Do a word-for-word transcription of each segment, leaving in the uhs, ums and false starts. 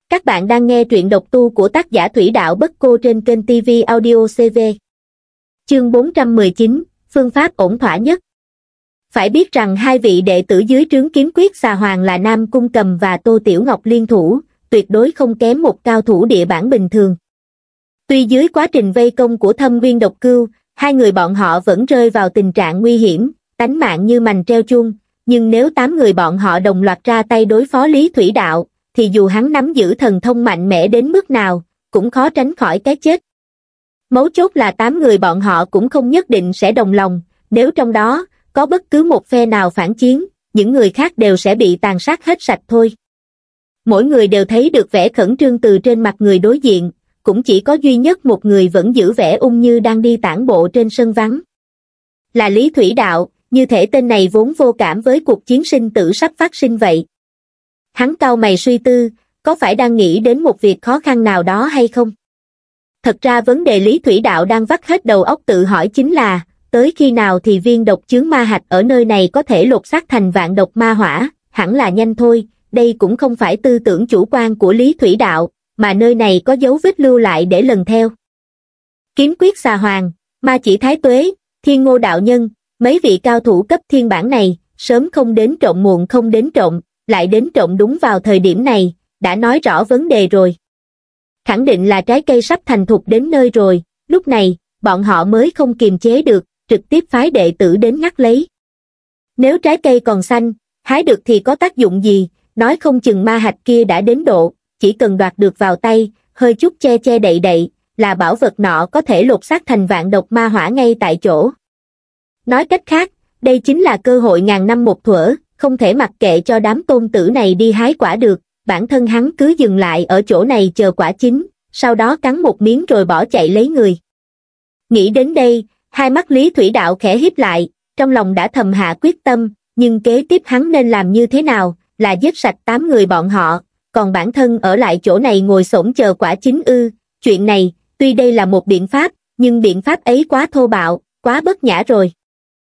Các bạn đang nghe truyện độc tu của tác giả Thủy Đạo Bất Cô trên kênh ti vi Audio xê vê. Chương bốn trăm mười chín, phương pháp ổn thỏa nhất. Phải biết rằng hai vị đệ tử dưới trướng Kiếm Quyết Xà Hoàng là Nam Cung Cầm và Tô Tiểu Ngọc liên thủ, tuyệt đối không kém một cao thủ địa bản bình thường. Tuy dưới quá trình vây công của Thâm Uyên Độc Cưu, hai người bọn họ vẫn rơi vào tình trạng nguy hiểm, tánh mạng như mành treo chuông, nhưng nếu tám người bọn họ đồng loạt ra tay đối phó Lý Thủy Đạo, thì dù hắn nắm giữ thần thông mạnh mẽ đến mức nào, cũng khó tránh khỏi cái chết. Mấu chốt là tám người bọn họ cũng không nhất định sẽ đồng lòng, nếu trong đó có bất cứ một phe nào phản chiến, những người khác đều sẽ bị tàn sát hết sạch thôi. Mỗi người đều thấy được vẻ khẩn trương từ trên mặt người đối diện, cũng chỉ có duy nhất một người vẫn giữ vẻ ung như đang đi tản bộ trên sân vắng. Là Lý Thủy Đạo, như thể tên này vốn vô cảm với cuộc chiến sinh tử sắp phát sinh vậy. Hắn cau mày suy tư, có phải đang nghĩ đến một việc khó khăn nào đó hay không? Thật ra vấn đề Lý Thủy Đạo đang vắt hết đầu óc tự hỏi chính là, tới khi nào thì viên độc chướng ma hạch ở nơi này có thể lột xác thành vạn độc ma hỏa, hẳn là nhanh thôi, đây cũng không phải tư tưởng chủ quan của Lý Thủy Đạo, mà nơi này có dấu vết lưu lại để lần theo. Kiếm Quyết Xà Hoàng, Ma Chỉ Thái Tuế, Thiên Ngô Đạo Nhân, mấy vị cao thủ cấp thiên bản này, sớm không đến trộm muộn không đến trộm, lại đến trộm đúng vào thời điểm này, đã nói rõ vấn đề rồi. Khẳng định là trái cây sắp thành thục đến nơi rồi, lúc này, bọn họ mới không kiềm chế được, trực tiếp phái đệ tử đến ngắt lấy. Nếu trái cây còn xanh, hái được thì có tác dụng gì, nói không chừng ma hạch kia đã đến độ, chỉ cần đoạt được vào tay, hơi chút che che đậy đậy, là bảo vật nọ có thể lột xác thành vạn độc ma hỏa ngay tại chỗ. Nói cách khác, đây chính là cơ hội ngàn năm một thuở, không thể mặc kệ cho đám tôn tử này đi hái quả được, bản thân hắn cứ dừng lại ở chỗ này chờ quả chín, sau đó cắn một miếng rồi bỏ chạy lấy người. Nghĩ đến đây, hai mắt Lý Thủy Đạo khẽ híp lại, trong lòng đã thầm hạ quyết tâm, nhưng kế tiếp hắn nên làm như thế nào, là giết sạch tám người bọn họ, còn bản thân ở lại chỗ này ngồi xổm chờ quả chín ư, chuyện này, tuy đây là một biện pháp, nhưng biện pháp ấy quá thô bạo, quá bất nhã rồi.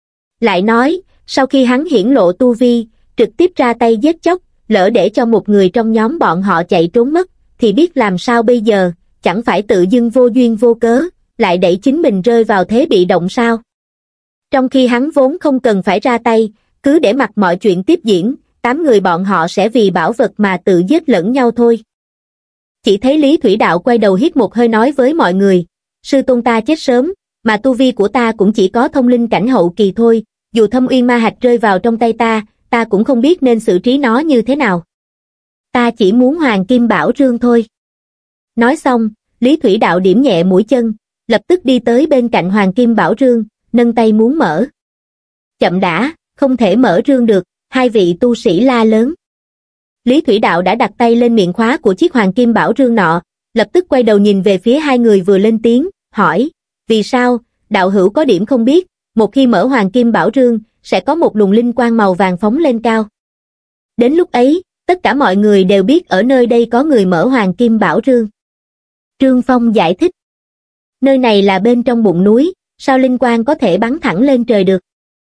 Lại nói, sau khi hắn hiển lộ tu vi, trực tiếp ra tay giết chóc, lỡ để cho một người trong nhóm bọn họ chạy trốn mất, thì biết làm sao bây giờ, chẳng phải tự dưng vô duyên vô cớ, lại đẩy chính mình rơi vào thế bị động sao? Trong khi hắn vốn không cần phải ra tay, cứ để mặc mọi chuyện tiếp diễn, tám người bọn họ sẽ vì bảo vật mà tự giết lẫn nhau thôi. Chỉ thấy Lý Thủy Đạo quay đầu hít một hơi nói với mọi người, sư tôn ta chết sớm, mà tu vi của ta cũng chỉ có thông linh cảnh hậu kỳ thôi, dù Thâm Uyên ma hạch rơi vào trong tay ta, ta cũng không biết nên xử trí nó như thế nào. Ta chỉ muốn Hoàng Kim Bảo Rương thôi. Nói xong, Lý Thủy Đạo điểm nhẹ mũi chân, lập tức đi tới bên cạnh Hoàng Kim Bảo Rương, nâng tay muốn mở. Chậm đã, không thể mở rương được, hai vị tu sĩ la lớn. Lý Thủy Đạo đã đặt tay lên miệng khóa của chiếc Hoàng Kim Bảo Rương nọ, lập tức quay đầu nhìn về phía hai người vừa lên tiếng, hỏi, vì sao, đạo hữu có điểm không biết, một khi mở Hoàng Kim Bảo Rương, sẽ có một luồng linh quang màu vàng phóng lên cao. Đến lúc ấy, tất cả mọi người đều biết ở nơi đây có người mở Hoàng Kim Bảo Rương. Trương Phong giải thích, nơi này là bên trong bụng núi, sao linh quang có thể bắn thẳng lên trời được?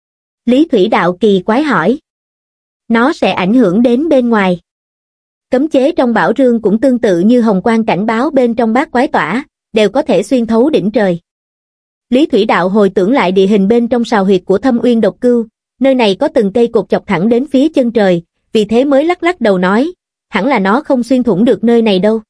Lý Thủy Đạo kỳ quái hỏi. Nó sẽ ảnh hưởng đến bên ngoài. Cấm chế trong bảo rương cũng tương tự như hồng quang cảnh báo bên trong bát quái tỏa, đều có thể xuyên thấu đỉnh trời. Lý Thủy Đạo hồi tưởng lại địa hình bên trong sào huyệt của Thâm Uyên Độc Cưu, nơi này có từng cây cột chọc thẳng đến phía chân trời, vì thế mới lắc lắc đầu nói, hẳn là nó không xuyên thủng được nơi này đâu.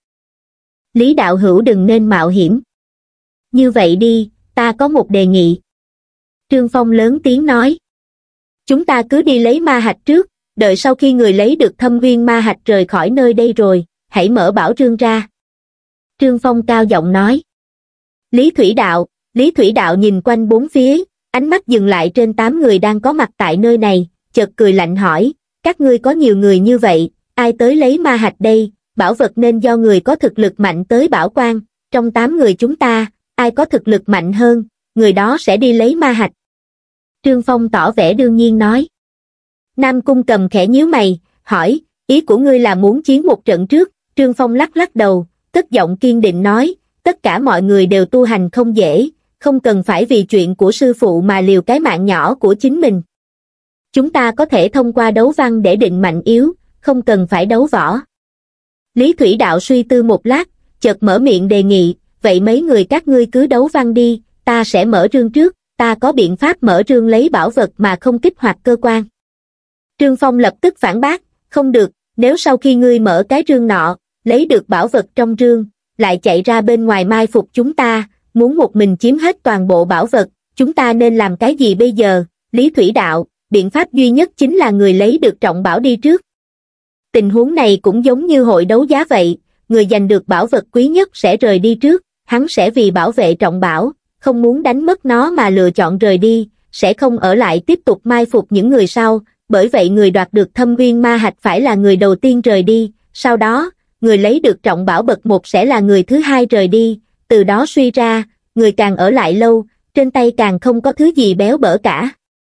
Lý đạo hữu đừng nên mạo hiểm. Như vậy đi, ta có một đề nghị. Trương Phong lớn tiếng nói. Chúng ta cứ đi lấy ma hạch trước, đợi sau khi người lấy được Thâm Uyên ma hạch rời khỏi nơi đây rồi, hãy mở bảo rương ra. Trương Phong cao giọng nói. Lý Thủy Đạo, Lý Thủy Đạo nhìn quanh bốn phía, ánh mắt dừng lại trên tám người đang có mặt tại nơi này, chợt cười lạnh hỏi, các ngươi có nhiều người như vậy, ai tới lấy ma hạch đây, bảo vật nên do người có thực lực mạnh tới bảo quan, trong tám người chúng ta, ai có thực lực mạnh hơn, người đó sẽ đi lấy ma hạch. Trương Phong tỏ vẻ đương nhiên nói. Nam Cung Cầm khẽ nhíu mày, hỏi, ý của ngươi là muốn chiến một trận trước, Trương Phong lắc lắc đầu, cất giọng kiên định nói, tất cả mọi người đều tu hành không dễ, không cần phải vì chuyện của sư phụ mà liều cái mạng nhỏ của chính mình. Chúng ta có thể thông qua đấu văn để định mạnh yếu, không cần phải đấu võ. Lý Thủy Đạo suy tư một lát, chợt mở miệng đề nghị, vậy mấy người các ngươi cứ đấu văn đi, ta sẽ mở rương trước, ta có biện pháp mở rương lấy bảo vật mà không kích hoạt cơ quan. Trương Phong lập tức phản bác, không được, nếu sau khi ngươi mở cái rương nọ, lấy được bảo vật trong rương, lại chạy ra bên ngoài mai phục chúng ta, muốn một mình chiếm hết toàn bộ bảo vật, chúng ta nên làm cái gì bây giờ? Lý Thủy Đạo, biện pháp duy nhất chính là người lấy được trọng bảo đi trước. Tình huống này cũng giống như hội đấu giá vậy, người giành được bảo vật quý nhất sẽ rời đi trước, hắn sẽ vì bảo vệ trọng bảo, không muốn đánh mất nó mà lựa chọn rời đi, sẽ không ở lại tiếp tục mai phục những người sau, bởi vậy người đoạt được Thâm Uyên Ma Hạch phải là người đầu tiên rời đi, sau đó, người lấy được trọng bảo bậc một sẽ là người thứ hai rời đi, từ đó suy ra, người càng ở lại lâu, trên tay càng không có thứ gì béo bở cả.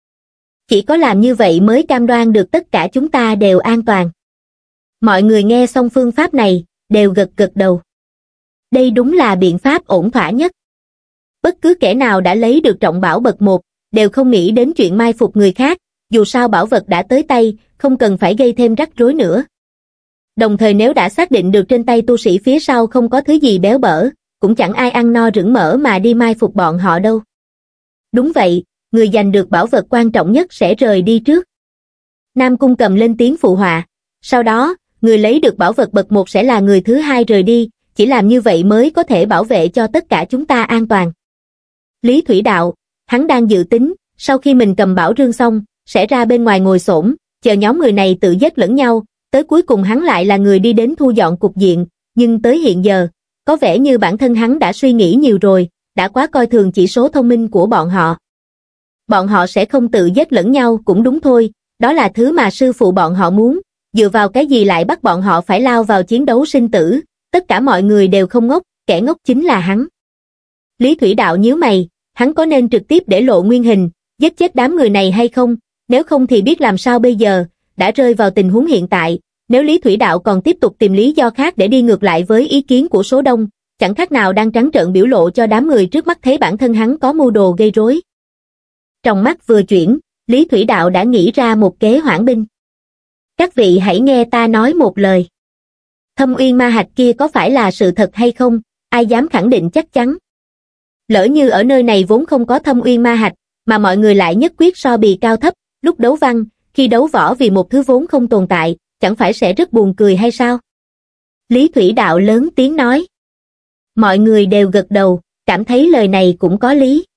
Chỉ có làm như vậy mới cam đoan được tất cả chúng ta đều an toàn. Mọi người nghe xong phương pháp này, đều gật gật đầu. Đây đúng là biện pháp ổn thỏa nhất. Bất cứ kẻ nào đã lấy được trọng bảo bậc một, đều không nghĩ đến chuyện mai phục người khác, dù sao bảo vật đã tới tay, không cần phải gây thêm rắc rối nữa. Đồng thời nếu đã xác định được trên tay tu sĩ phía sau không có thứ gì béo bở, cũng chẳng ai ăn no rửng mỡ mà đi mai phục bọn họ đâu. Đúng vậy, người giành được bảo vật quan trọng nhất sẽ rời đi trước. Nam Cung Cầm lên tiếng phụ họa, sau đó, người lấy được bảo vật bậc một sẽ là người thứ hai rời đi, chỉ làm như vậy mới có thể bảo vệ cho tất cả chúng ta an toàn. Lý Thủy Đạo, hắn đang dự tính, sau khi mình cầm bảo rương xong, sẽ ra bên ngoài ngồi xổm, chờ nhóm người này tự giết lẫn nhau, tới cuối cùng hắn lại là người đi đến thu dọn cục diện, nhưng tới hiện giờ, có vẻ như bản thân hắn đã suy nghĩ nhiều rồi, đã quá coi thường chỉ số thông minh của bọn họ. Bọn họ sẽ không tự giết lẫn nhau cũng đúng thôi, đó là thứ mà sư phụ bọn họ muốn, dựa vào cái gì lại bắt bọn họ phải lao vào chiến đấu sinh tử, tất cả mọi người đều không ngốc, kẻ ngốc chính là hắn. Lý Thủy Đạo nhíu mày, hắn có nên trực tiếp để lộ nguyên hình, giết chết đám người này hay không, nếu không thì biết làm sao bây giờ, đã rơi vào tình huống hiện tại, nếu Lý Thủy Đạo còn tiếp tục tìm lý do khác để đi ngược lại với ý kiến của số đông, chẳng khác nào đang trắng trợn biểu lộ cho đám người trước mắt thấy bản thân hắn có mưu đồ gây rối. Trong mắt vừa chuyển, Lý Thủy Đạo đã nghĩ ra một kế hoãn binh. Các vị hãy nghe ta nói một lời. Thâm Uyên Ma Hạch kia có phải là sự thật hay không, ai dám khẳng định chắc chắn. Lỡ như ở nơi này vốn không có Thâm Uyên Ma Hạch, mà mọi người lại nhất quyết so bì cao thấp, lúc đấu văn, khi đấu võ vì một thứ vốn không tồn tại, chẳng phải sẽ rất buồn cười hay sao? Lý Thủy Đạo lớn tiếng nói. Mọi người đều gật đầu, cảm thấy lời này cũng có lý.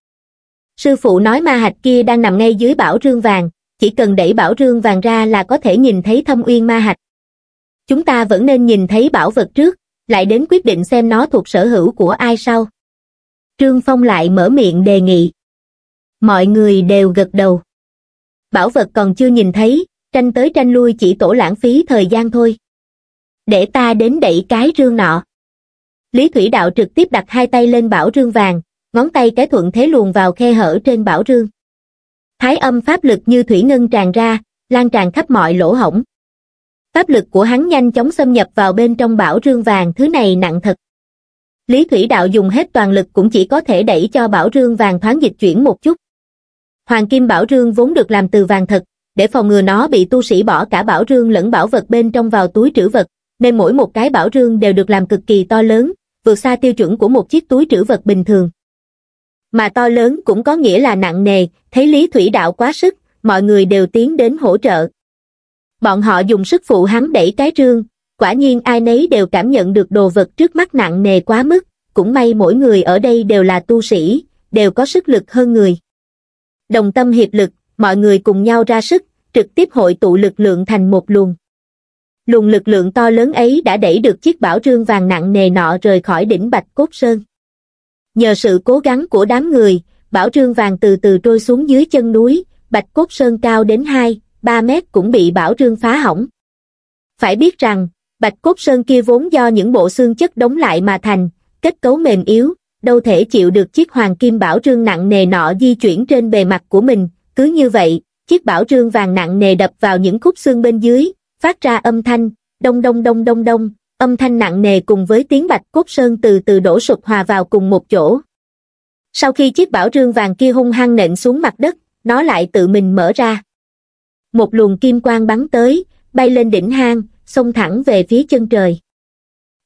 Sư phụ nói ma hạch kia đang nằm ngay dưới bảo rương vàng, chỉ cần đẩy bảo rương vàng ra là có thể nhìn thấy Thâm Uyên Ma Hạch. Chúng ta vẫn nên nhìn thấy bảo vật trước, lại đến quyết định xem nó thuộc sở hữu của ai sau. Trương Phong lại mở miệng đề nghị. Mọi người đều gật đầu. Bảo vật còn chưa nhìn thấy, tranh tới tranh lui chỉ tổ lãng phí thời gian thôi. Để ta đến đẩy cái rương nọ. Lý Thủy Đạo trực tiếp đặt hai tay lên bảo rương vàng, ngón tay cái thuận thế luồn vào khe hở trên bảo rương. Thái âm pháp lực như thủy ngân tràn ra, lan tràn khắp mọi lỗ hổng. Pháp lực của hắn nhanh chóng xâm nhập vào bên trong bảo rương vàng, thứ này nặng thật. Lý Thủy Đạo dùng hết toàn lực cũng chỉ có thể đẩy cho bảo rương vàng thoáng dịch chuyển một chút. Hoàng kim bảo rương vốn được làm từ vàng thật, để phòng ngừa nó bị tu sĩ bỏ cả bảo rương lẫn bảo vật bên trong vào túi trữ vật, nên mỗi một cái bảo rương đều được làm cực kỳ to lớn, vượt xa tiêu chuẩn của một chiếc túi trữ vật bình thường. Mà to lớn cũng có nghĩa là nặng nề, thấy Lý Thủy Đạo quá sức, mọi người đều tiến đến hỗ trợ. Bọn họ dùng sức phụ hắn đẩy cái rương, quả nhiên ai nấy đều cảm nhận được đồ vật trước mắt nặng nề quá mức, cũng may mỗi người ở đây đều là tu sĩ, đều có sức lực hơn người. Đồng tâm hiệp lực, mọi người cùng nhau ra sức, trực tiếp hội tụ lực lượng thành một luồng. Luồng lực lượng to lớn ấy đã đẩy được chiếc bảo rương vàng nặng nề nọ rời khỏi đỉnh Bạch Cốt Sơn. Nhờ sự cố gắng của đám người, bảo rương vàng từ từ trôi xuống dưới chân núi, Bạch Cốt Sơn cao đến hai, ba mét cũng bị bảo rương phá hỏng. Phải biết rằng, Bạch Cốt Sơn kia vốn do những bộ xương chất đóng lại mà thành, kết cấu mềm yếu, đâu thể chịu được chiếc hoàng kim bảo rương nặng nề nọ di chuyển trên bề mặt của mình, cứ như vậy, chiếc bảo rương vàng nặng nề đập vào những khúc xương bên dưới, phát ra âm thanh, đông đông đông đông đông, âm thanh nặng nề cùng với tiếng Bạch Cốt Sơn từ từ đổ sụp hòa vào cùng một chỗ. Sau khi chiếc bảo rương vàng kia hung hăng nện xuống mặt đất, nó lại tự mình mở ra. Một luồng kim quang bắn tới, bay lên đỉnh hang, xông thẳng về phía chân trời.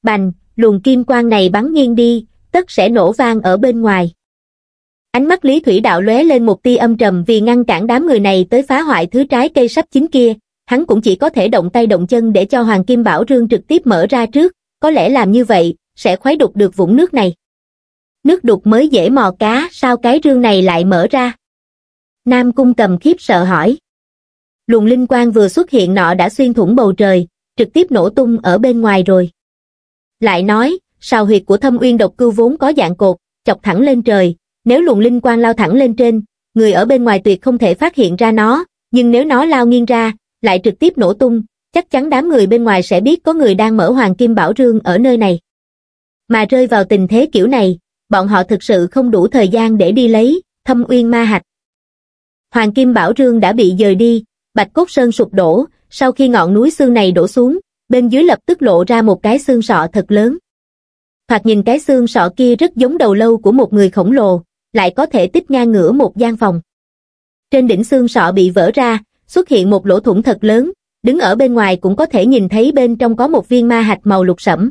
Bành, luồng kim quang này bắn nghiêng đi, tất sẽ nổ vang ở bên ngoài. Ánh mắt Lý Thủy Đạo lóe lên một tia âm trầm vì ngăn cản đám người này tới phá hoại thứ trái cây sắp chín kia, hắn cũng chỉ có thể động tay động chân để cho Hoàng Kim Bảo Rương trực tiếp mở ra trước, có lẽ làm như vậy, sẽ khuấy đục được vũng nước này. Nước đục mới dễ mò cá, sao cái rương này lại mở ra? Nam Cung Cầm khiếp sợ hỏi. Luồng linh quang vừa xuất hiện nọ đã xuyên thủng bầu trời, trực tiếp nổ tung ở bên ngoài rồi. Lại nói, sào huyệt của Thâm Uyên Độc Cưu vốn có dạng cột, chọc thẳng lên trời, nếu luồng linh quang lao thẳng lên trên, người ở bên ngoài tuyệt không thể phát hiện ra nó, nhưng nếu nó lao nghiêng ra, lại trực tiếp nổ tung, chắc chắn đám người bên ngoài sẽ biết có người đang mở Hoàng Kim Bảo Rương ở nơi này. Mà rơi vào tình thế kiểu này, bọn họ thực sự không đủ thời gian để đi lấy Thâm Uyên Ma Hạch. Hoàng Kim Bảo Rương đã bị dời đi, Bạch Cốt Sơn sụp đổ, sau khi ngọn núi xương này đổ xuống, bên dưới lập tức lộ ra một cái xương sọ thật lớn. Thoạt nhìn cái xương sọ kia rất giống đầu lâu của một người khổng lồ, lại có thể tích ngang ngửa một gian phòng. Trên đỉnh xương sọ bị vỡ ra, xuất hiện một lỗ thủng thật lớn, đứng ở bên ngoài cũng có thể nhìn thấy bên trong có một viên ma hạch màu lục sẫm.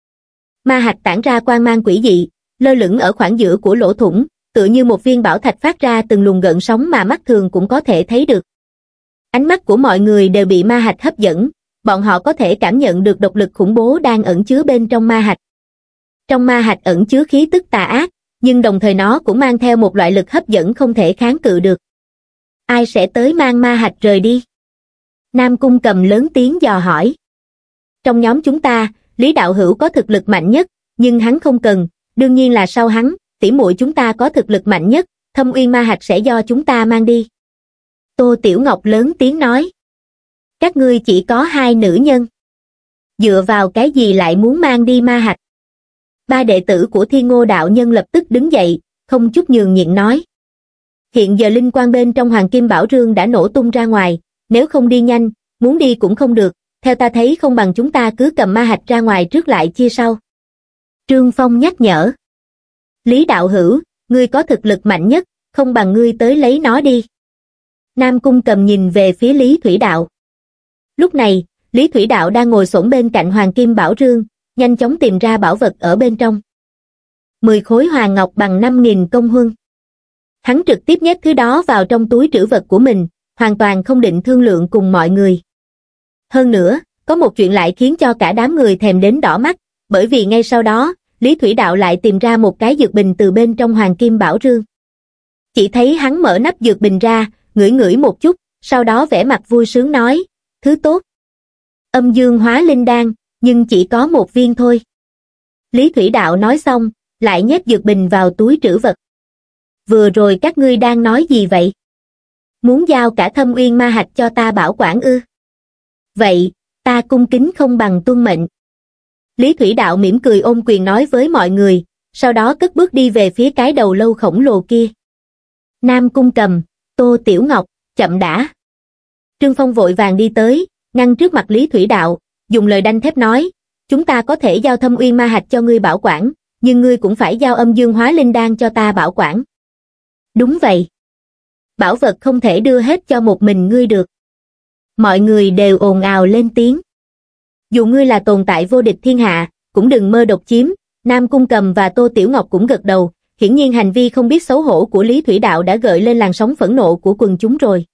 Ma hạch tản ra quang mang quỷ dị, lơ lửng ở khoảng giữa của lỗ thủng, tựa như một viên bảo thạch phát ra từng luồng gợn sóng mà mắt thường cũng có thể thấy được. Ánh mắt của mọi người đều bị ma hạch hấp dẫn, bọn họ có thể cảm nhận được độc lực khủng bố đang ẩn chứa bên trong ma hạch. Trong ma hạch ẩn chứa khí tức tà ác, nhưng đồng thời nó cũng mang theo một loại lực hấp dẫn không thể kháng cự được. Ai sẽ tới mang ma hạch rời đi? Nam Cung Cầm lớn tiếng dò hỏi. Trong nhóm chúng ta, Lý Đạo Hữu có thực lực mạnh nhất, nhưng hắn không cần, đương nhiên là sau hắn, tỉ muội chúng ta có thực lực mạnh nhất, Thâm Uyên Ma Hạch sẽ do chúng ta mang đi. Tô Tiểu Ngọc lớn tiếng nói. Các ngươi chỉ có hai nữ nhân. Dựa vào cái gì lại muốn mang đi ma hạch? Ba đệ tử của Thiên Ngô đạo nhân lập tức đứng dậy, không chút nhường nhịn nói. Hiện giờ linh quang bên trong Hoàng Kim Bảo Rương đã nổ tung ra ngoài, nếu không đi nhanh, muốn đi cũng không được, theo ta thấy không bằng chúng ta cứ cầm ma hạch ra ngoài trước lại chia sau. Trương Phong nhắc nhở. Lý Đạo Hữu, ngươi có thực lực mạnh nhất, không bằng ngươi tới lấy nó đi. Nam Cung Cầm nhìn về phía Lý Thủy Đạo. Lúc này, Lý Thủy Đạo đang ngồi xổm bên cạnh Hoàng Kim Bảo Rương, nhanh chóng tìm ra bảo vật ở bên trong. Mười khối hoàng ngọc bằng năm nghìn công huân. Hắn trực tiếp nhét thứ đó vào trong túi trữ vật của mình, hoàn toàn không định thương lượng cùng mọi người. Hơn nữa, có một chuyện lại khiến cho cả đám người thèm đến đỏ mắt, bởi vì ngay sau đó, Lý Thủy Đạo lại tìm ra một cái dược bình từ bên trong Hoàng Kim Bảo Rương. Chỉ thấy hắn mở nắp dược bình ra, ngửi ngửi một chút, sau đó vẻ mặt vui sướng nói, thứ tốt. Âm dương hóa linh đan, nhưng chỉ có một viên thôi. Lý Thủy Đạo nói xong, lại nhét dược bình vào túi trữ vật. Vừa rồi các ngươi đang nói gì vậy? Muốn giao cả Thâm Uyên Ma Hạch cho ta bảo quản ư? Vậy, ta cung kính không bằng tuân mệnh. Lý Thủy Đạo mỉm cười ôm quyền nói với mọi người, sau đó cất bước đi về phía cái đầu lâu khổng lồ kia. Nam Cung Cầm, Tô Tiểu Ngọc, chậm đã. Trương Phong vội vàng đi tới, ngăn trước mặt Lý Thủy Đạo, dùng lời đanh thép nói, chúng ta có thể giao Thâm Uyên Ma Hạch cho ngươi bảo quản, nhưng ngươi cũng phải giao âm dương hóa linh đan cho ta bảo quản. Đúng vậy. Bảo vật không thể đưa hết cho một mình ngươi được. Mọi người đều ồn ào lên tiếng. Dù ngươi là tồn tại vô địch thiên hạ, cũng đừng mơ độc chiếm. Nam Cung Cầm và Tô Tiểu Ngọc cũng gật đầu, hiển nhiên hành vi không biết xấu hổ của Lý Thủy Đạo đã gợi lên làn sóng phẫn nộ của quần chúng rồi.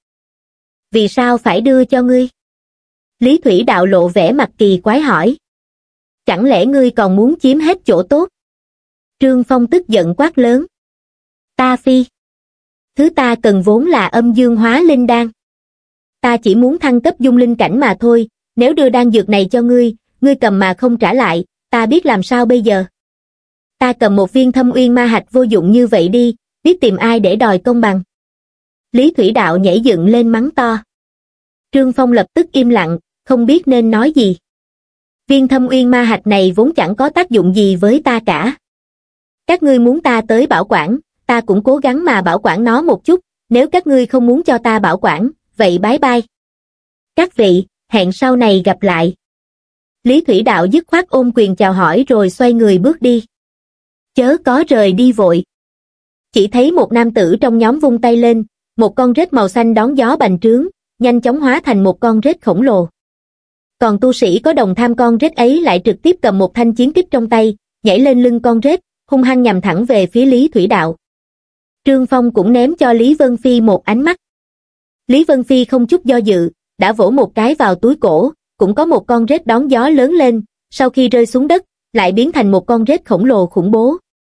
Vì sao phải đưa cho ngươi? Lý Thủy Đạo lộ vẻ mặt kỳ quái hỏi. Chẳng lẽ ngươi còn muốn chiếm hết chỗ tốt? Trương Phong tức giận quát lớn. Ta phi. Thứ ta cần vốn là âm dương hóa linh đan. Ta chỉ muốn thăng cấp dung linh cảnh mà thôi, nếu đưa đan dược này cho ngươi, ngươi cầm mà không trả lại, ta biết làm sao bây giờ? Ta cầm một viên Thâm Uyên Ma Hạch vô dụng như vậy đi, biết tìm ai để đòi công bằng. Lý Thủy Đạo nhảy dựng lên mắng to. Trương Phong lập tức im lặng, không biết nên nói gì. Viên Thâm Uyên Ma Hạch này vốn chẳng có tác dụng gì với ta cả. Các ngươi muốn ta tới bảo quản, ta cũng cố gắng mà bảo quản nó một chút, nếu các ngươi không muốn cho ta bảo quản, vậy bái bai. Các vị, hẹn sau này gặp lại. Lý Thủy Đạo dứt khoát ôm quyền chào hỏi rồi xoay người bước đi. Chớ có rời đi vội. Chỉ thấy một nam tử trong nhóm vung tay lên, một con rết màu xanh đón gió bành trướng, nhanh chóng hóa thành một con rết khổng lồ. còn tu sĩ có đồng tham con rết ấy lại trực tiếp cầm một thanh chiến kích trong tay, nhảy lên lưng con rết, hung hăng nhằm thẳng về phía Lý Thủy Đạo. Trương Phong cũng ném cho Lý Vân Phi một ánh mắt. Lý Vân Phi không chút do dự, đã vỗ một cái vào túi cổ, cũng có một con rết đón gió lớn lên, sau khi rơi xuống đất, lại biến thành một con rết khổng lồ khủng bố.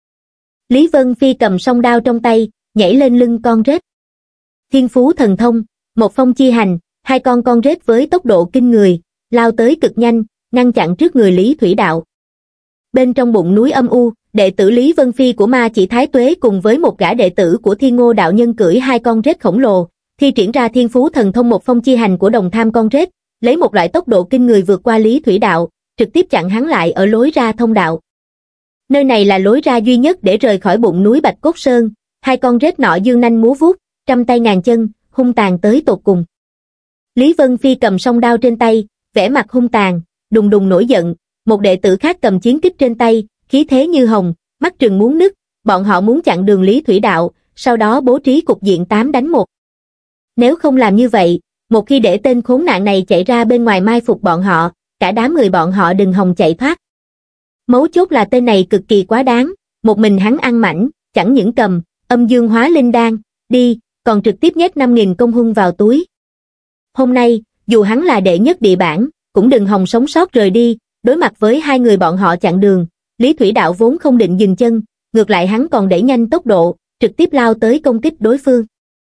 Lý Vân Phi cầm song đao trong tay, nhảy lên lưng con rết. Thiên phú thần thông, một phong chi hành, hai con con rết với tốc độ kinh người, lao tới cực nhanh, ngăn chặn trước người Lý Thủy Đạo. Bên trong bụng núi âm u, đệ tử Lý Vân Phi của Ma Chỉ Thái Tuế cùng với một gã đệ tử của Thiên Ngô đạo nhân cưỡi hai con rết khổng lồ, thi triển ra thiên phú thần thông một phong chi hành của đồng tham con rết, lấy một loại tốc độ kinh người vượt qua Lý Thủy Đạo, trực tiếp chặn hắn lại ở lối ra thông đạo. Nơi này là lối ra duy nhất để rời khỏi bụng núi Bạch Cốt Sơn, hai con rết nọ dương nanh múa vuốt, trăm tay ngàn chân, hung tàn tới tột cùng. Lý Vân Phi cầm song đao trên tay, vẻ mặt hung tàn, đùng đùng nổi giận, một đệ tử khác cầm chiến kích trên tay, khí thế như hồng, mắt trừng muốn nứt, bọn họ muốn chặn đường Lý Thủy Đạo, sau đó bố trí cục diện tám đánh một. Nếu không làm như vậy, một khi để tên khốn nạn này chạy ra bên ngoài mai phục bọn họ, cả đám người bọn họ đừng hòng chạy thoát. Mấu chốt là tên này cực kỳ quá đáng, một mình hắn ăn mảnh, chẳng những cầm âm dương hóa linh đan đi, còn trực tiếp nhét năm nghìn công hung vào túi. Hôm nay, dù hắn là đệ nhất địa bảng, cũng đừng hòng sống sót rời đi. Đối mặt với hai người bọn họ chặn đường, Lý Thủy Đạo vốn không định dừng chân, ngược lại hắn còn đẩy nhanh tốc độ, trực tiếp lao tới công kích đối phương.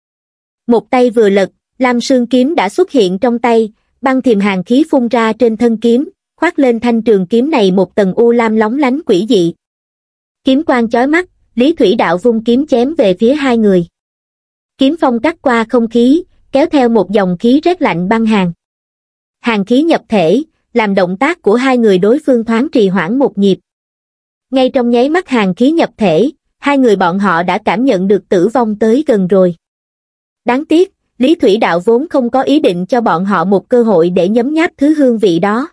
Một tay vừa lật, Lam Sương kiếm đã xuất hiện trong tay, băng thiềm hàn khí phun ra trên thân kiếm, khoác lên thanh trường kiếm này một tầng u lam lóng lánh quỷ dị. Kiếm quang chói mắt, Lý Thủy Đạo vung kiếm chém về phía hai người. Kiếm phong cắt qua không khí, kéo theo một dòng khí rét lạnh băng hàn. Hàn khí nhập thể, làm động tác của hai người đối phương thoáng trì hoãn một nhịp. Ngay trong nháy mắt hàn khí nhập thể, hai người bọn họ đã cảm nhận được tử vong tới gần rồi. Đáng tiếc, Lý Thủy Đạo vốn không có ý định cho bọn họ một cơ hội để nhấm nháp thứ hương vị đó.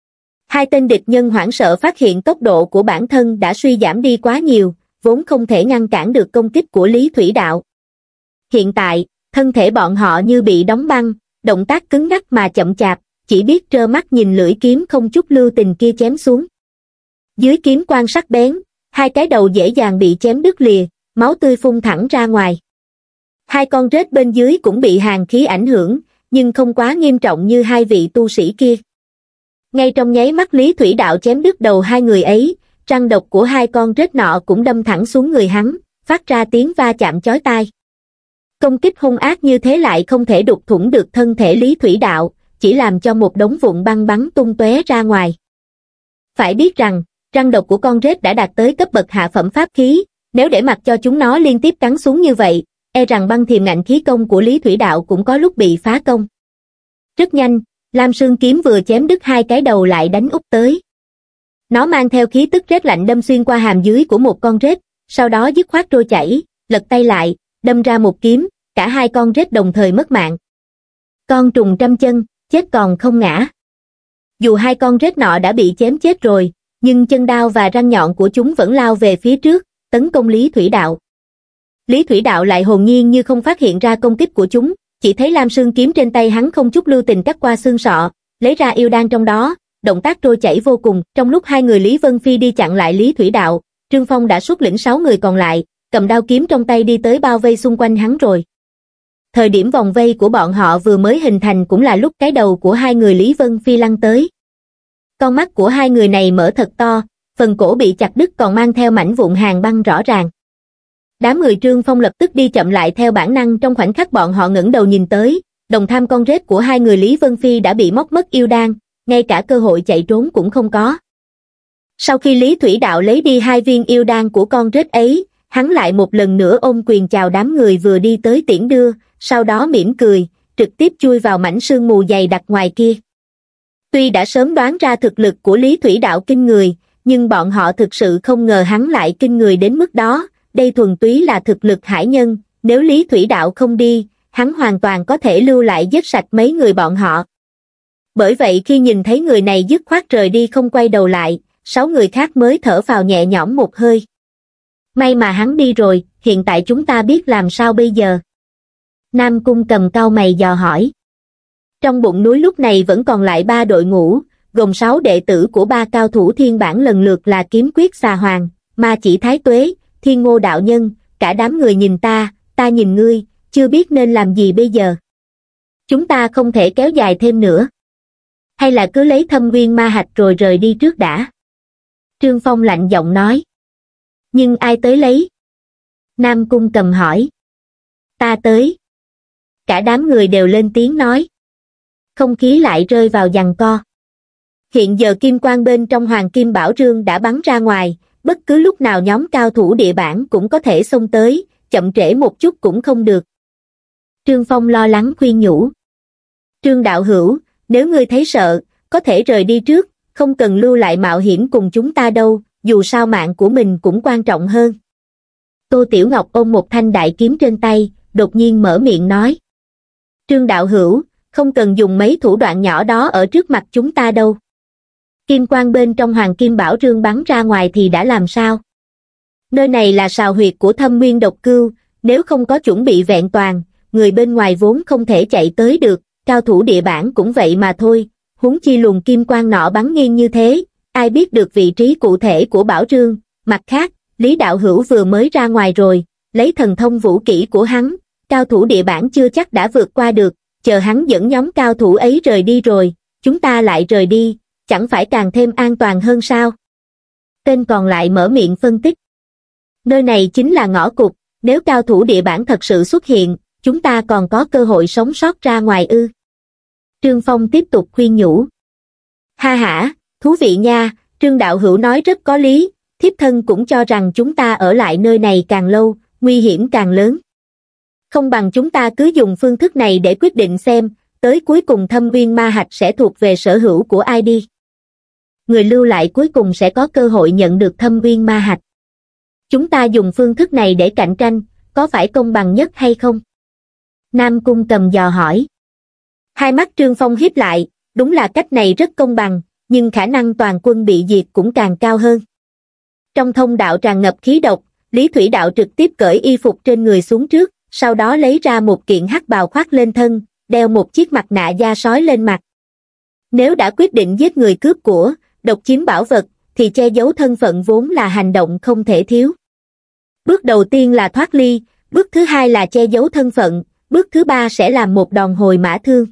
Hai tên địch nhân hoảng sợ phát hiện tốc độ của bản thân đã suy giảm đi quá nhiều, vốn không thể ngăn cản được công kích của Lý Thủy Đạo. Hiện tại, thân thể bọn họ như bị đóng băng, động tác cứng ngắc mà chậm chạp, chỉ biết trơ mắt nhìn lưỡi kiếm không chút lưu tình kia chém xuống. Dưới kiếm quang sắc bén, hai cái đầu dễ dàng bị chém đứt lìa, máu tươi phun thẳng ra ngoài. Hai con rết bên dưới cũng bị hàn khí ảnh hưởng, nhưng không quá nghiêm trọng như hai vị tu sĩ kia. Ngay trong nháy mắt Lý Thủy Đạo chém đứt đầu hai người ấy, răng độc của hai con rết nọ cũng đâm thẳng xuống người hắn, phát ra tiếng va chạm chói tai. Công kích hung ác như thế lại không thể đục thủng được thân thể Lý Thủy Đạo, chỉ làm cho một đống vụn băng bắn tung tóe ra ngoài. Phải biết rằng, răng độc của con rết đã đạt tới cấp bậc hạ phẩm pháp khí, nếu để mặc cho chúng nó liên tiếp cắn xuống như vậy, e rằng băng thiềm ngạnh khí công của Lý Thủy Đạo cũng có lúc bị phá công. Rất nhanh, Lam Sương kiếm vừa chém đứt hai cái đầu lại đánh úp tới. Nó mang theo khí tức rét lạnh đâm xuyên qua hàm dưới của một con rết, sau đó dứt khoát trôi chảy, lật tay lại, đâm ra một kiếm, cả hai con rết đồng thời mất mạng. Con trùng trăm chân, chết còn không ngã. Dù hai con rết nọ đã bị chém chết rồi, nhưng chân đao và răng nhọn của chúng vẫn lao về phía trước, tấn công Lý Thủy Đạo. Lý Thủy Đạo lại hồn nhiên như không phát hiện ra công kích của chúng, chỉ thấy Lam Sương kiếm trên tay hắn không chút lưu tình cắt qua xương sọ, lấy ra yêu đan trong đó, động tác trôi chảy vô cùng. Trong lúc hai người Lý Vân Phi đi chặn lại Lý Thủy Đạo, Trương Phong đã xuất lĩnh sáu người còn lại, cầm đao kiếm trong tay đi tới bao vây xung quanh hắn rồi. Thời điểm vòng vây của bọn họ vừa mới hình thành cũng là lúc cái đầu của hai người Lý Vân Phi lăn tới. Con mắt của hai người này mở thật to, phần cổ bị chặt đứt còn mang theo mảnh vụn hàn băng rõ ràng. Đám người Trương Phong lập tức đi chậm lại theo bản năng. Trong khoảnh khắc bọn họ ngẩng đầu nhìn tới, đồng tham con rết của hai người Lý Vân Phi đã bị móc mất yêu đan, ngay cả cơ hội chạy trốn cũng không có. Sau khi Lý Thủy Đạo lấy đi hai viên yêu đan của con rết ấy, hắn lại một lần nữa ôm quyền chào đám người vừa đi tới tiễn đưa, sau đó mỉm cười, trực tiếp chui vào mảnh sương mù dày đặc ngoài kia. Tuy đã sớm đoán ra thực lực của Lý Thủy Đạo kinh người, nhưng bọn họ thực sự không ngờ hắn lại kinh người đến mức đó. Đây thuần túy là thực lực hải nhân, nếu Lý Thủy Đạo không đi, hắn hoàn toàn có thể lưu lại giết sạch mấy người bọn họ. Bởi vậy khi nhìn thấy người này dứt khoát rời đi không quay đầu lại, sáu người khác mới thở phào nhẹ nhõm một hơi. May mà hắn đi rồi, hiện tại chúng ta biết làm sao bây giờ? Nam Cung Cầm cau mày dò hỏi. Trong bụng núi lúc này vẫn còn lại ba đội ngũ, gồm sáu đệ tử của ba cao thủ thiên bản lần lượt là Kiếm Quyết Xà Hoàng, Ma Chỉ Thái Tuế, Thiên Ngô Đạo Nhân. Cả đám người nhìn ta, ta nhìn ngươi, chưa biết nên làm gì bây giờ. Chúng ta không thể kéo dài thêm nữa. Hay là cứ lấy Thâm Uyên Ma Hạch rồi rời đi trước đã. Trương Phong lạnh giọng nói. Nhưng ai tới lấy? Nam Cung Cầm hỏi. Ta tới. Cả đám người đều lên tiếng nói. Không khí lại rơi vào giằng co. Hiện giờ kim quang bên trong Hoàng Kim Bảo Rương đã bắn ra ngoài, bất cứ lúc nào nhóm cao thủ địa bản cũng có thể xông tới, chậm trễ một chút cũng không được. Trương Phong lo lắng khuyên nhủ. Trương đạo hữu, nếu ngươi thấy sợ, có thể rời đi trước, không cần lưu lại mạo hiểm cùng chúng ta đâu, dù sao mạng của mình cũng quan trọng hơn. Tô Tiểu Ngọc ôm một thanh đại kiếm trên tay, đột nhiên mở miệng nói. Trương đạo hữu, không cần dùng mấy thủ đoạn nhỏ đó ở trước mặt chúng ta đâu. Kim quang bên trong Hoàng Kim Bảo Rương bắn ra ngoài thì đã làm sao? Nơi này là sào huyệt của Thâm Nguyên Độc Cưu, nếu không có chuẩn bị vẹn toàn, người bên ngoài vốn không thể chạy tới được, cao thủ địa bản cũng vậy mà thôi, huống chi luồng kim quang nọ bắn nghiêng như thế, ai biết được vị trí cụ thể của Bảo Rương. Mặt khác, Lý đạo hữu vừa mới ra ngoài rồi, lấy thần thông vũ kỹ của hắn, cao thủ địa bản chưa chắc đã vượt qua được, chờ hắn dẫn nhóm cao thủ ấy rời đi rồi, chúng ta lại rời đi, chẳng phải càng thêm an toàn hơn sao? Tên còn lại mở miệng phân tích. Nơi này chính là ngõ cụt, nếu cao thủ địa bản thật sự xuất hiện, chúng ta còn có cơ hội sống sót ra ngoài ư? Trương Phong tiếp tục khuyên nhủ. Ha hả, thú vị nha, Trương đạo hữu nói rất có lý, thiếp thân cũng cho rằng chúng ta ở lại nơi này càng lâu, nguy hiểm càng lớn. Không bằng chúng ta cứ dùng phương thức này để quyết định xem, tới cuối cùng Thâm Uyên Ma Hạch sẽ thuộc về sở hữu của ai đi. Người lưu lại cuối cùng sẽ có cơ hội nhận được Thâm Uyên Ma Hạch. Chúng ta dùng phương thức này để cạnh tranh, có phải công bằng nhất hay không? Nam Cung Cầm dò hỏi. Hai mắt Trương Phong híp lại, đúng là cách này rất công bằng, nhưng khả năng toàn quân bị diệt cũng càng cao hơn. Trong thông đạo tràn ngập khí độc, Lý Thủy Đạo trực tiếp cởi y phục trên người xuống trước, sau đó lấy ra một kiện hắc bào khoác lên thân, đeo một chiếc mặt nạ da sói lên mặt. Nếu đã quyết định giết người cướp của, độc chiếm bảo vật, thì che giấu thân phận vốn là hành động không thể thiếu. Bước đầu tiên là thoát ly, bước thứ hai là che giấu thân phận, bước thứ ba sẽ làm một đòn hồi mã thương.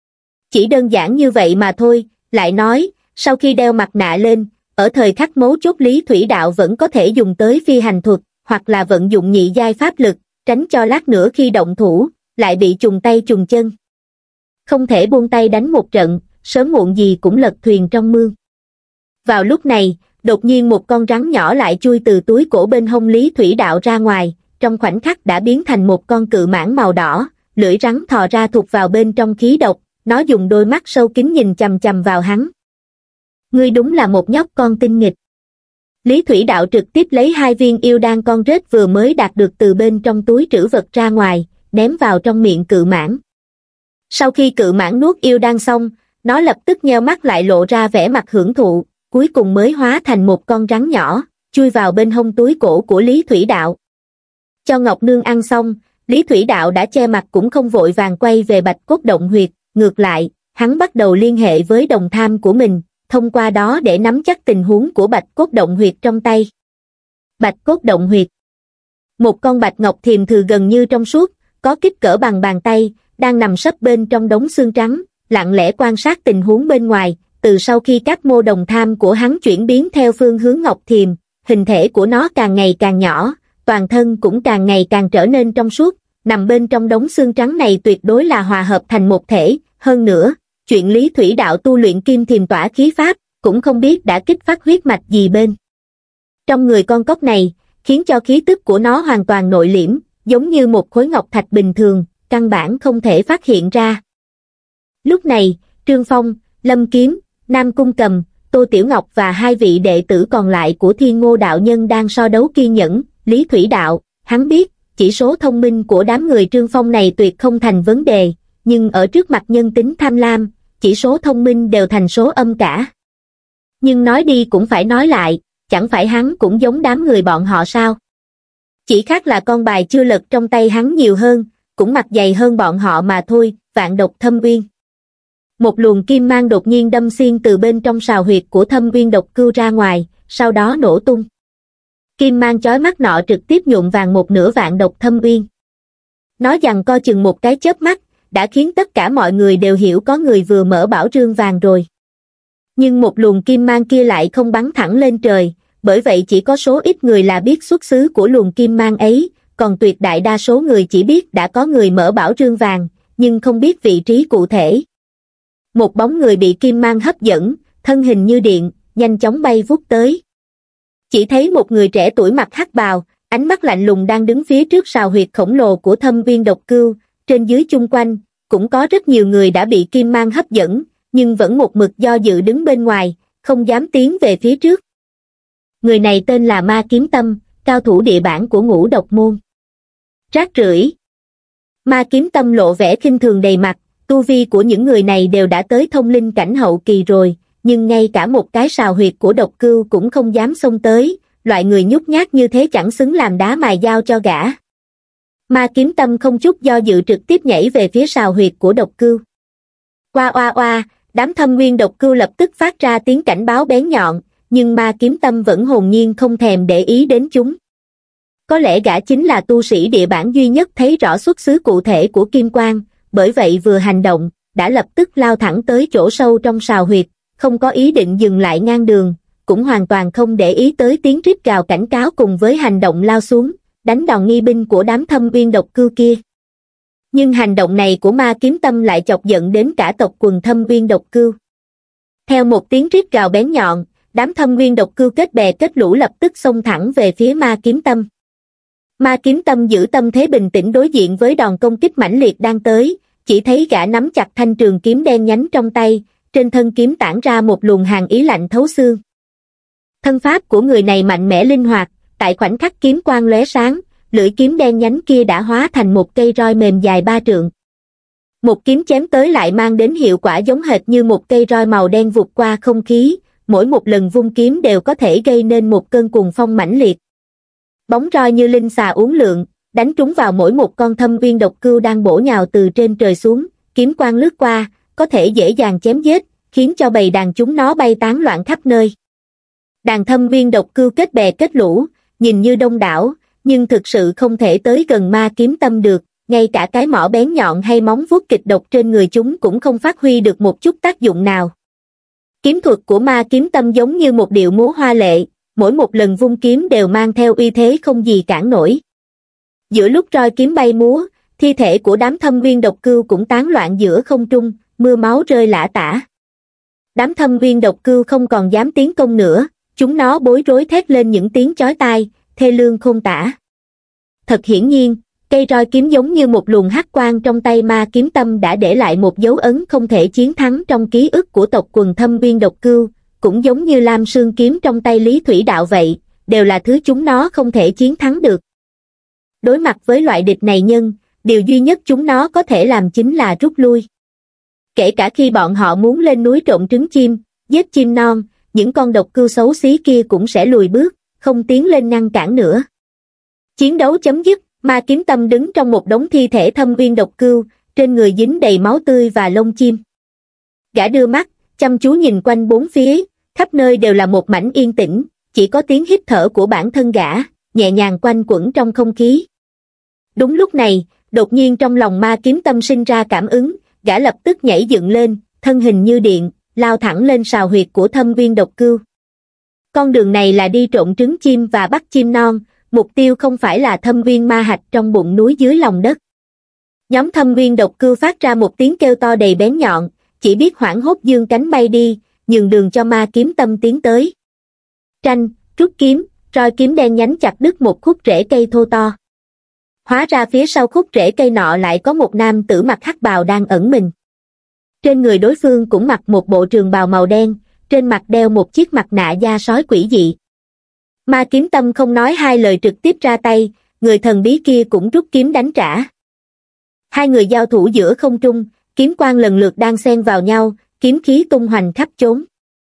Chỉ đơn giản như vậy mà thôi, lại nói, sau khi đeo mặt nạ lên, ở thời khắc mấu chốt Lý Thủy Đạo vẫn có thể dùng tới phi hành thuật, hoặc là vận dụng nhị giai pháp lực, tránh cho lát nữa khi động thủ, lại bị trùng tay trùng chân. Không thể buông tay đánh một trận, sớm muộn gì cũng lật thuyền trong mương. Vào lúc này, đột nhiên một con rắn nhỏ lại chui từ túi cổ bên hông Lý Thủy Đạo ra ngoài, trong khoảnh khắc đã biến thành một con cự mãng màu đỏ, lưỡi rắn thò ra thụt vào bên trong khí độc, nó dùng đôi mắt sâu kín nhìn chằm chằm vào hắn. Ngươi đúng là một nhóc con tinh nghịch. Lý Thủy Đạo trực tiếp lấy hai viên yêu đan con rết vừa mới đạt được từ bên trong túi trữ vật ra ngoài, ném vào trong miệng cự mãng. Sau khi cự mãng nuốt yêu đan xong, nó lập tức nheo mắt lại lộ ra vẻ mặt hưởng thụ, cuối cùng mới hóa thành một con rắn nhỏ, chui vào bên hông túi cổ của Lý Thủy Đạo. Cho Ngọc Nương ăn xong, Lý Thủy Đạo đã che mặt cũng không vội vàng quay về Bạch Cốt Động Huyệt, ngược lại, hắn bắt đầu liên hệ với đồng tham của mình, thông qua đó để nắm chắc tình huống của Bạch Cốt Động Huyệt trong tay. Bạch Cốt Động Huyệt. Một con bạch ngọc thiềm thừ gần như trong suốt, có kích cỡ bằng bàn tay, đang nằm sấp bên trong đống xương trắng, lặng lẽ quan sát tình huống bên ngoài. Từ sau khi các mô đồng tham của hắn chuyển biến theo phương hướng ngọc thiềm, hình thể của nó càng ngày càng nhỏ, toàn thân cũng càng ngày càng trở nên trong suốt, nằm bên trong đống xương trắng này tuyệt đối là hòa hợp thành một thể. Hơn nữa, chuyện Lý Thủy Đạo tu luyện kim thiềm tỏa khí pháp, cũng không biết đã kích phát huyết mạch gì bên trong người con cóc này, khiến cho khí tức của nó hoàn toàn nội liễm, giống như một khối ngọc thạch bình thường, căn bản không thể phát hiện ra. Lúc này, Trương Phong, Lâm Kiếm, Nam Cung Cầm, Tô Tiểu Ngọc và hai vị đệ tử còn lại của Thiên Ngô Đạo Nhân đang so đấu kiên nhẫn. Lý Thủy Đạo, hắn biết, chỉ số thông minh của đám người Trương Phong này tuyệt không thành vấn đề, nhưng ở trước mặt nhân tính tham lam, chỉ số thông minh đều thành số âm cả. Nhưng nói đi cũng phải nói lại, chẳng phải hắn cũng giống đám người bọn họ sao? Chỉ khác là con bài chưa lật trong tay hắn nhiều hơn, cũng mặt dày hơn bọn họ mà thôi. Vạn Độc Thâm Uyên. Một luồng kim mang đột nhiên đâm xuyên từ bên trong sào huyệt của Thâm Uyên Độc Cưu ra ngoài, sau đó nổ tung. Kim mang chói mắt nọ trực tiếp nhuộm vàng một nửa vạn độc thâm uyên. Nó giằng co chừng một cái chớp mắt, đã khiến tất cả mọi người đều hiểu có người vừa mở bảo rương vàng rồi. Nhưng một luồng kim mang kia lại không bắn thẳng lên trời, bởi vậy chỉ có số ít người là biết xuất xứ của luồng kim mang ấy, còn tuyệt đại đa số người chỉ biết đã có người mở bảo rương vàng, nhưng không biết vị trí cụ thể. Một bóng người bị kim mang hấp dẫn, thân hình như điện, nhanh chóng bay vút tới. Chỉ thấy một người trẻ tuổi mặc hắc bào, ánh mắt lạnh lùng đang đứng phía trước sào huyệt khổng lồ của Thâm Uyên Độc Cưu, trên dưới chung quanh, cũng có rất nhiều người đã bị kim mang hấp dẫn, nhưng vẫn một mực do dự đứng bên ngoài, không dám tiến về phía trước. Người này tên là Ma Kiếm Tâm, cao thủ địa bản của Ngũ Độc Môn. Rác rưởi. Ma Kiếm Tâm lộ vẻ khinh thường đầy mặt, tu vi của những người này đều đã tới thông linh cảnh hậu kỳ rồi, nhưng ngay cả một cái sào huyệt của Độc Cưu cũng không dám xông tới, loại người nhút nhát như thế chẳng xứng làm đá mài dao cho gã. Ma Kiếm Tâm không chút do dự trực tiếp nhảy về phía sào huyệt của Độc Cưu. Oa oa oa, đám Thâm Uyên Độc Cưu lập tức phát ra tiếng cảnh báo bén nhọn, nhưng Ma Kiếm Tâm vẫn hồn nhiên không thèm để ý đến chúng. Có lẽ gã chính là tu sĩ địa bản duy nhất thấy rõ xuất xứ cụ thể của kim quang, bởi vậy vừa hành động, đã lập tức lao thẳng tới chỗ sâu trong sào huyệt, không có ý định dừng lại ngang đường, cũng hoàn toàn không để ý tới tiếng rít gào cảnh cáo cùng với hành động lao xuống, đánh đòn nghi binh của đám Thâm Uyên Độc Cưu kia. Nhưng hành động này của Ma Kiếm Tâm lại chọc giận đến cả tộc quần Thâm Uyên Độc Cưu. Theo một tiếng rít gào bén nhọn, đám Thâm Uyên Độc Cưu kết bè kết lũ lập tức xông thẳng về phía Ma Kiếm Tâm. Ma Kiếm Tâm giữ tâm thế bình tĩnh đối diện với đòn công kích mãnh liệt đang tới, chỉ thấy gã nắm chặt thanh trường kiếm đen nhánh trong tay, trên thân kiếm tản ra một luồng hàn ý lạnh thấu xương. Thân pháp của người này mạnh mẽ linh hoạt, tại khoảnh khắc kiếm quang lóe sáng, lưỡi kiếm đen nhánh kia đã hóa thành một cây roi mềm dài ba trượng. Một kiếm chém tới lại mang đến hiệu quả giống hệt như một cây roi màu đen vụt qua không khí, mỗi một lần vung kiếm đều có thể gây nên một cơn cuồng phong mãnh liệt. Bóng roi như linh xà uốn lượn, đánh trúng vào mỗi một con Thâm Uyên Độc Cưu đang bổ nhào từ trên trời xuống, kiếm quang lướt qua, có thể dễ dàng chém giết, khiến cho bầy đàn chúng nó bay tán loạn khắp nơi. Đàn Thâm Uyên Độc Cưu kết bè kết lũ, nhìn như đông đảo, nhưng thực sự không thể tới gần Ma Kiếm Tâm được, ngay cả cái mỏ bén nhọn hay móng vuốt kịch độc trên người chúng cũng không phát huy được một chút tác dụng nào. Kiếm thuật của Ma Kiếm Tâm giống như một điệu múa hoa lệ, mỗi một lần vung kiếm đều mang theo uy thế không gì cản nổi. Giữa lúc roi kiếm bay múa, thi thể của đám Thâm Uyên Độc Cưu cũng tán loạn giữa không trung, mưa máu rơi lả tả. Đám Thâm Uyên Độc Cưu không còn dám tiến công nữa, chúng nó bối rối thét lên những tiếng chói tai, thê lương khôn tả. Thật hiển nhiên, cây roi kiếm giống như một luồng hắc quang trong tay Ma Kiếm Tâm đã để lại một dấu ấn không thể chiến thắng trong ký ức của tộc quần Thâm Uyên Độc Cưu, cũng giống như Lam Sương kiếm trong tay Lý Thủy Đạo vậy, đều là thứ chúng nó không thể chiến thắng được. Đối mặt với loại địch này nhân, điều duy nhất chúng nó có thể làm chính là rút lui. Kể cả khi bọn họ muốn lên núi trộm trứng chim, giết chim non, những con độc cưu xấu xí kia cũng sẽ lùi bước, không tiến lên ngăn cản nữa. Chiến đấu chấm dứt, Ma Kiếm Tâm đứng trong một đống thi thể Thâm Uyên Độc Cưu, trên người dính đầy máu tươi và lông chim. Gã đưa mắt, chăm chú nhìn quanh bốn phía, khắp nơi đều là một mảnh yên tĩnh, chỉ có tiếng hít thở của bản thân gã, nhẹ nhàng quanh quẩn trong không khí. Đúng lúc này, đột nhiên trong lòng Ma Kiếm Tâm sinh ra cảm ứng, gã lập tức nhảy dựng lên, thân hình như điện, lao thẳng lên sào huyệt của Thâm Uyên Độc Cưu. Con đường này là đi trộn trứng chim và bắt chim non, mục tiêu không phải là Thâm Uyên ma hạch trong bụng núi dưới lòng đất. Nhóm Thâm Uyên Độc Cưu phát ra một tiếng kêu to đầy bén nhọn, chỉ biết hoảng hốt giương cánh bay đi, nhường đường cho Ma Kiếm Tâm tiến tới. Tranh, rút kiếm, roi kiếm đen nhánh chặt đứt một khúc rễ cây thô to. Hóa ra phía sau khúc rễ cây nọ lại có một nam tử mặc hắc bào đang ẩn mình. Trên người đối phương cũng mặc một bộ trường bào màu đen, trên mặt đeo một chiếc mặt nạ da sói quỷ dị. Ma Kiếm Tâm không nói hai lời trực tiếp ra tay, người thần bí kia cũng rút kiếm đánh trả. Hai người giao thủ giữa không trung, kiếm quang lần lượt đang xen vào nhau, kiếm khí tung hoành khắp chốn.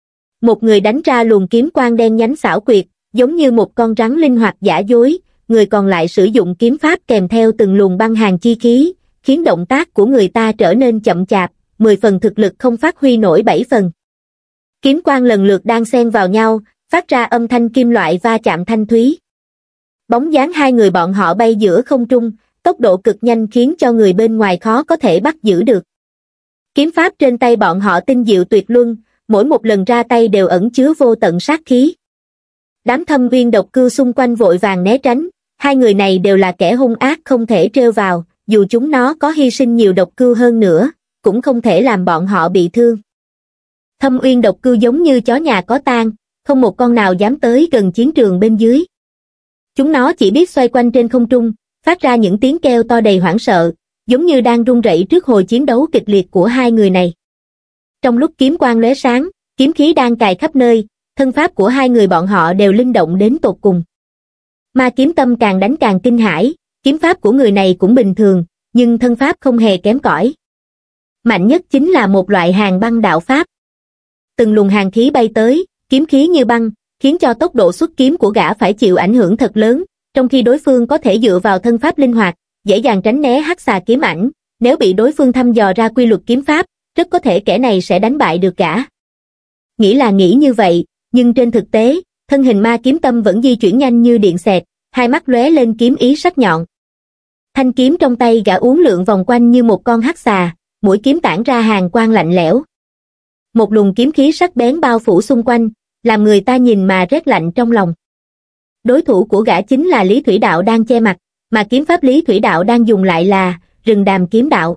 Một người đánh ra luồng kiếm quang đen nhánh xảo quyệt, giống như một con rắn linh hoạt giả dối, người còn lại sử dụng kiếm pháp kèm theo từng luồng băng hàn chi khí, khiến động tác của người ta trở nên chậm chạp, mười phần thực lực không phát huy nổi bảy phần. Kiếm quang lần lượt đan xen vào nhau, phát ra âm thanh kim loại va chạm thanh thúy. Bóng dáng hai người bọn họ bay giữa không trung, tốc độ cực nhanh khiến cho người bên ngoài khó có thể bắt giữ được. Kiếm pháp trên tay bọn họ tinh diệu tuyệt luân, mỗi một lần ra tay đều ẩn chứa vô tận sát khí. Đám Thâm Uyên độc cưu xung quanh vội vàng né tránh, hai người này đều là kẻ hung ác không thể trêu vào, dù chúng nó có hy sinh nhiều độc cưu hơn nữa, cũng không thể làm bọn họ bị thương. Thâm Uyên độc cưu giống như chó nhà có tang, không một con nào dám tới gần chiến trường bên dưới. Chúng nó chỉ biết xoay quanh trên không trung, phát ra những tiếng kêu to đầy hoảng sợ, giống như đang run rẩy trước hồi chiến đấu kịch liệt của hai người này. Trong lúc kiếm quang lóe sáng, kiếm khí đang cài khắp nơi, thân pháp của hai người bọn họ đều linh động đến tột cùng. Ma Kiếm Tâm càng đánh càng kinh hãi, kiếm pháp của người này cũng bình thường, nhưng thân pháp không hề kém cỏi. Mạnh nhất chính là một loại hàng băng đạo pháp. Từng luồng hàng khí bay tới, kiếm khí như băng, khiến cho tốc độ xuất kiếm của gã phải chịu ảnh hưởng thật lớn, trong khi đối phương có thể dựa vào thân pháp linh hoạt, dễ dàng tránh né hắc xà kiếm ảnh, nếu bị đối phương thăm dò ra quy luật kiếm pháp, rất có thể kẻ này sẽ đánh bại được gã. Nghĩ là nghĩ như vậy, nhưng trên thực tế, thân hình Ma Kiếm Tâm vẫn di chuyển nhanh như điện xẹt, hai mắt lóe lên kiếm ý sắc nhọn. Thanh kiếm trong tay gã uốn lượn vòng quanh như một con hắc xà, mũi kiếm tản ra hàn quang lạnh lẽo. Một luồng kiếm khí sắc bén bao phủ xung quanh, làm người ta nhìn mà rét lạnh trong lòng. Đối thủ của gã chính là Lý Thủy Đạo đang che mặt, mà kiếm pháp Lý Thủy Đạo đang dùng lại là Rừng Đàm Kiếm Đạo.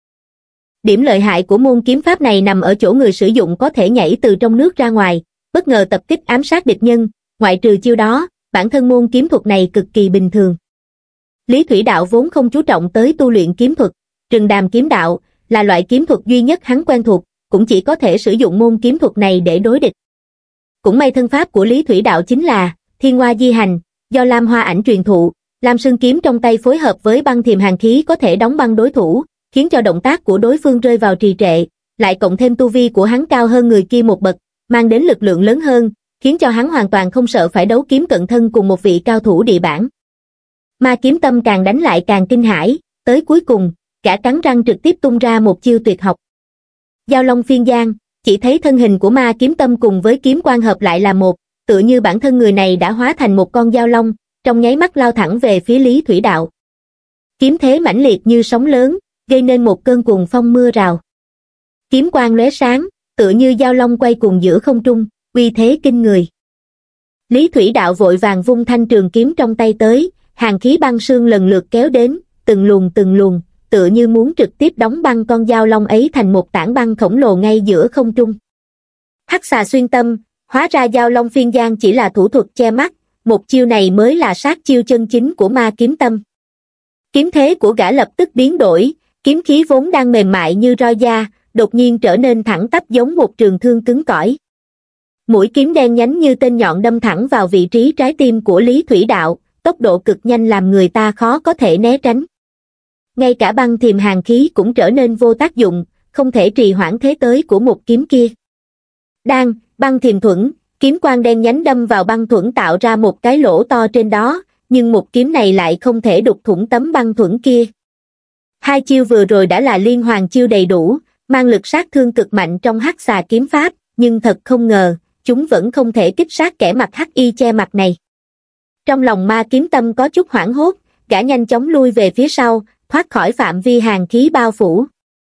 Điểm lợi hại của môn kiếm pháp này nằm ở chỗ người sử dụng có thể nhảy từ trong nước ra ngoài, bất ngờ tập kích ám sát địch nhân, ngoại trừ chiêu đó, bản thân môn kiếm thuật này cực kỳ bình thường. Lý Thủy Đạo vốn không chú trọng tới tu luyện kiếm thuật, Rừng Đàm Kiếm Đạo là loại kiếm thuật duy nhất hắn quen thuộc, cũng chỉ có thể sử dụng môn kiếm thuật này để đối địch. Cũng may thân pháp của Lý Thủy Đạo chính là Thiên Hoa Di Hành, do Lam Hoa Ảnh truyền thụ, Lam Sương kiếm trong tay phối hợp với băng thiềm hàn khí có thể đóng băng đối thủ, khiến cho động tác của đối phương rơi vào trì trệ, lại cộng thêm tu vi của hắn cao hơn người kia một bậc, mang đến lực lượng lớn hơn, khiến cho hắn hoàn toàn không sợ phải đấu kiếm cận thân cùng một vị cao thủ địa bản. Ma Kiếm Tâm càng đánh lại càng kinh hãi, tới cuối cùng, gã cắn răng trực tiếp tung ra một chiêu tuyệt học. Giao Long Phiên Giang, chỉ thấy thân hình của Ma Kiếm Tâm cùng với kiếm quang hợp lại là một, tựa như bản thân người này đã hóa thành một con dao long, trong nháy mắt lao thẳng về phía Lý Thủy Đạo. Kiếm thế mãnh liệt như sóng lớn, gây nên một cơn cuồng phong mưa rào. Kiếm quang lóe sáng, tựa như dao long quay cuồng giữa không trung, uy thế kinh người. Lý Thủy Đạo vội vàng vung thanh trường kiếm trong tay tới, hàn khí băng sương lần lượt kéo đến, từng luồng từng luồng, tựa như muốn trực tiếp đóng băng con dao long ấy thành một tảng băng khổng lồ ngay giữa không trung. Hắc xà xuyên tâm, hóa ra Giao Long Phiên Giang chỉ là thủ thuật che mắt, một chiêu này mới là sát chiêu chân chính của Ma Kiếm Tâm. Kiếm thế của gã lập tức biến đổi, kiếm khí vốn đang mềm mại như roi da, đột nhiên trở nên thẳng tắp giống một trường thương cứng cỏi. Mũi kiếm đen nhánh như tên nhọn đâm thẳng vào vị trí trái tim của Lý Thủy Đạo, tốc độ cực nhanh làm người ta khó có thể né tránh. Ngay cả băng thiềm hàn khí cũng trở nên vô tác dụng, không thể trì hoãn thế tới của một kiếm kia. Đang, băng thiềm thuẫn, kiếm quang đen nhánh đâm vào băng thuẫn tạo ra một cái lỗ to trên đó, nhưng một kiếm này lại không thể đục thủng tấm băng thuẫn kia. Hai chiêu vừa rồi đã là liên hoàn chiêu đầy đủ, mang lực sát thương cực mạnh trong hắc xà kiếm pháp, nhưng thật không ngờ, chúng vẫn không thể kích sát kẻ mặc hắc y che mặt này. Trong lòng Ma Kiếm Tâm có chút hoảng hốt, gã nhanh chóng lui về phía sau, thoát khỏi phạm vi hàn khí bao phủ.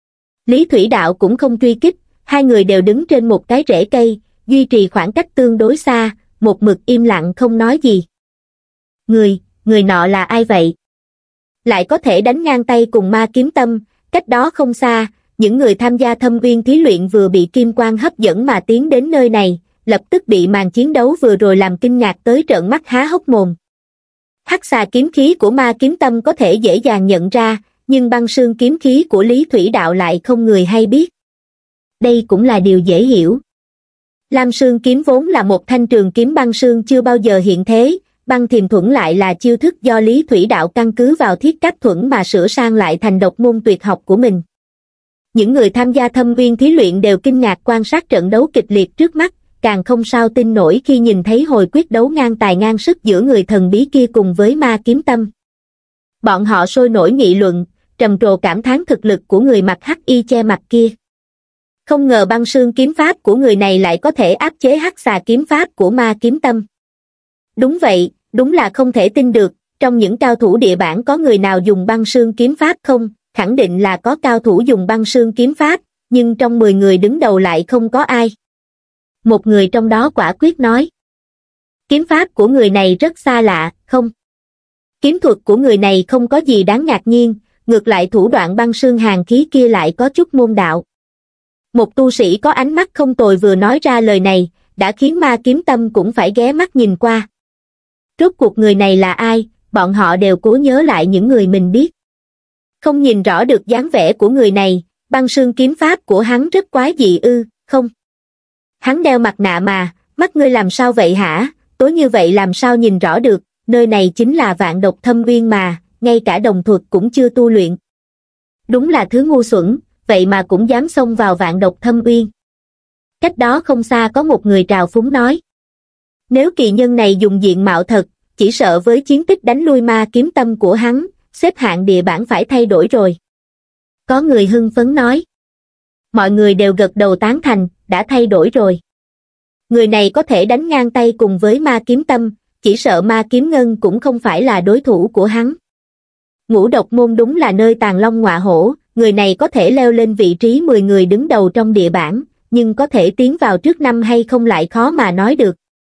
Lý Thủy Đạo cũng không truy kích, hai người đều đứng trên một cái rễ cây, duy trì khoảng cách tương đối xa, một mực im lặng không nói gì. Người, người nọ là ai vậy? Lại có thể đánh ngang tay cùng Ma Kiếm Tâm, cách đó không xa, những người tham gia Thâm Uyên thí luyện vừa bị kim quang hấp dẫn mà tiến đến nơi này, lập tức bị màn chiến đấu vừa rồi làm kinh ngạc tới trợn mắt há hốc mồm. Hắc xà kiếm khí của Ma Kiếm Tâm có thể dễ dàng nhận ra, nhưng băng sương kiếm khí của Lý Thủy Đạo lại không người hay biết. Đây cũng là điều dễ hiểu. Lam Sương kiếm vốn là một thanh trường kiếm băng sương chưa bao giờ hiện thế, băng thiềm thuẫn lại là chiêu thức do Lý Thủy Đạo căn cứ vào thiết cáp thuẫn mà sửa sang lại thành độc môn tuyệt học của mình. Những người tham gia Thâm Uyên thí luyện đều kinh ngạc quan sát trận đấu kịch liệt trước mắt, càng không sao tin nổi khi nhìn thấy hồi quyết đấu ngang tài ngang sức giữa người thần bí kia cùng với Ma Kiếm Tâm. Bọn họ sôi nổi nghị luận, trầm trồ cảm thán thực lực của người mặc hắc y che mặt kia. Không ngờ băng sương kiếm pháp của người này lại có thể áp chế hắc xà kiếm pháp của Ma Kiếm Tâm. Đúng vậy, đúng là không thể tin được, trong những cao thủ địa bản có người nào dùng băng sương kiếm pháp không? Khẳng định là có cao thủ dùng băng sương kiếm pháp, nhưng trong mười người đứng đầu lại không có ai. Một người trong đó quả quyết nói. Kiếm pháp của người này rất xa lạ, không? Kiếm thuật của người này không có gì đáng ngạc nhiên, ngược lại thủ đoạn băng sương hàn khí kia lại có chút môn đạo. Một tu sĩ có ánh mắt không tồi vừa nói ra lời này, đã khiến Ma Kiếm Tâm cũng phải ghé mắt nhìn qua. Rốt cuộc người này là ai, bọn họ đều cố nhớ lại những người mình biết. Không nhìn rõ được dáng vẻ của người này, băng sương kiếm pháp của hắn rất quái dị ư, không? Hắn đeo mặt nạ mà, mắt ngươi làm sao vậy hả, tối như vậy làm sao nhìn rõ được, nơi này chính là Vạn Độc Thâm Uyên mà, ngay cả đồng thuật cũng chưa tu luyện. Đúng là thứ ngu xuẩn, vậy mà cũng dám xông vào Vạn Độc Thâm Uyên. Cách đó không xa có một người trào phúng nói. Nếu kỳ nhân này dùng diện mạo thật, chỉ sợ với chiến tích đánh lui Ma Kiếm Tâm của hắn, xếp hạng địa bản phải thay đổi rồi. Có người hưng phấn nói. Mọi người đều gật đầu tán thành, đã thay đổi rồi. Người này có thể đánh ngang tay cùng với Ma Kiếm Tâm, chỉ sợ Ma Kiếm Ngân cũng không phải là đối thủ của hắn. Ngũ độc môn đúng là nơi tàng long ngọa hổ, người này có thể leo lên vị trí mười người đứng đầu trong địa bản, nhưng có thể tiến vào trước năm hay không lại khó mà nói được.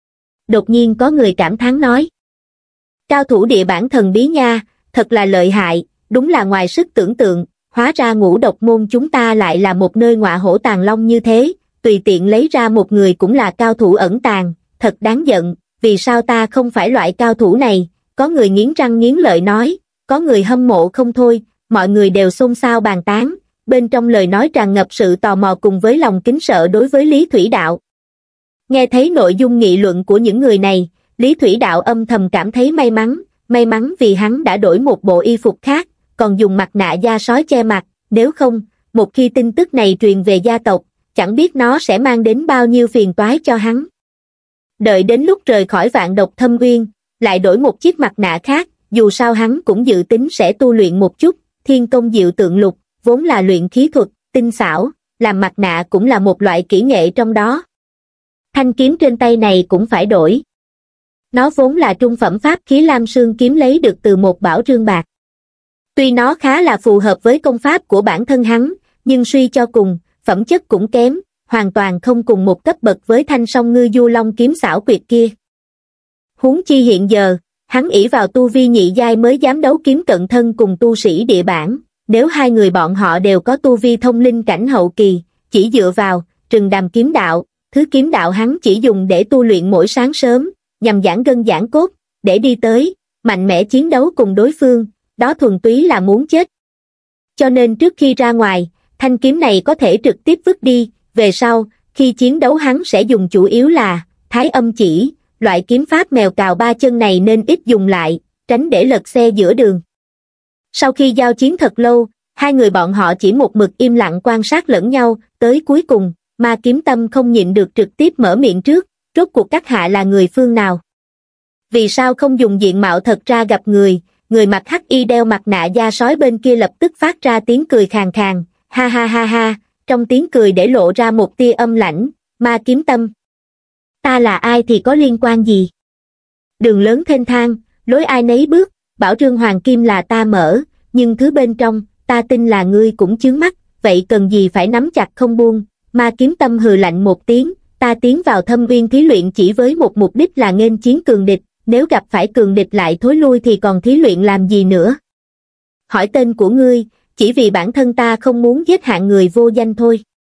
Đột nhiên có người cảm thán nói. Cao thủ địa bản thần bí nha, thật là lợi hại, đúng là ngoài sức tưởng tượng, hóa ra ngũ độc môn chúng ta lại là một nơi ngọa hổ tàng long như thế, tùy tiện lấy ra một người cũng là cao thủ ẩn tàng, thật đáng giận, vì sao ta không phải loại cao thủ này, có người nghiến răng nghiến lợi nói, có người hâm mộ không thôi, mọi người đều xôn xao bàn tán, bên trong lời nói tràn ngập sự tò mò cùng với lòng kính sợ đối với Lý Thủy Đạo. Nghe thấy nội dung nghị luận của những người này, Lý Thủy Đạo âm thầm cảm thấy may mắn, may mắn vì hắn đã đổi một bộ y phục khác, còn dùng mặt nạ da sói che mặt, nếu không, một khi tin tức này truyền về gia tộc, chẳng biết nó sẽ mang đến bao nhiêu phiền toái cho hắn. Đợi đến lúc rời khỏi Vạn Độc Thâm Uyên, lại đổi một chiếc mặt nạ khác, dù sao hắn cũng dự tính sẽ tu luyện một chút, Thiên Công Diệu Tượng Lục, vốn là luyện khí thuật, tinh xảo, làm mặt nạ cũng là một loại kỹ nghệ trong đó. Thanh kiếm trên tay này cũng phải đổi. Nó vốn là trung phẩm pháp khí Lam Sương kiếm lấy được từ một bảo rương bạc. Tuy nó khá là phù hợp với công pháp của bản thân hắn, nhưng suy cho cùng, phẩm chất cũng kém, hoàn toàn không cùng một cấp bậc với thanh song ngư du long kiếm xảo quyệt kia. Huống chi hiện giờ, hắn ỷ vào tu vi nhị giai mới dám đấu kiếm cận thân cùng tu sĩ địa bản, nếu hai người bọn họ đều có tu vi thông linh cảnh hậu kỳ, chỉ dựa vào Trừng Đàm kiếm đạo, thứ kiếm đạo hắn chỉ dùng để tu luyện mỗi sáng sớm, nhằm giãn gân giãn cốt, để đi tới, mạnh mẽ chiến đấu cùng đối phương, đó thuần túy là muốn chết. Cho nên trước khi ra ngoài, thanh kiếm này có thể trực tiếp vứt đi, về sau, khi chiến đấu hắn sẽ dùng chủ yếu là Thái Âm Chỉ, loại kiếm pháp mèo cào ba chân này nên ít dùng lại, tránh để lật xe giữa đường. Sau khi giao chiến thật lâu, hai người bọn họ chỉ một mực im lặng quan sát lẫn nhau, tới cuối cùng, Ma Kiếm Tâm không nhịn được trực tiếp mở miệng trước, rốt cuộc các hạ là người phương nào? Vì sao không dùng diện mạo thật ra gặp người? Người mặc hắc y đeo mặt nạ da sói bên kia lập tức phát ra tiếng cười khàn khàn, ha ha ha ha, trong tiếng cười để lộ ra một tia âm lãnh, Ma Kiếm Tâm. Ta là ai thì có liên quan gì? Đường lớn thênh thang, lối ai nấy bước, bảo rương hoàng kim là ta mở, nhưng thứ bên trong, ta tin là ngươi cũng chướng mắt, vậy cần gì phải nắm chặt không buông? Ma Kiếm Tâm hừ lạnh một tiếng, ta tiến vào Thâm Uyên thí luyện chỉ với một mục đích là nghênh chiến cường địch, nếu gặp phải cường địch lại thối lui thì còn thí luyện làm gì nữa? Hỏi tên của ngươi, chỉ vì bản thân ta không muốn giết hạng người vô danh thôi.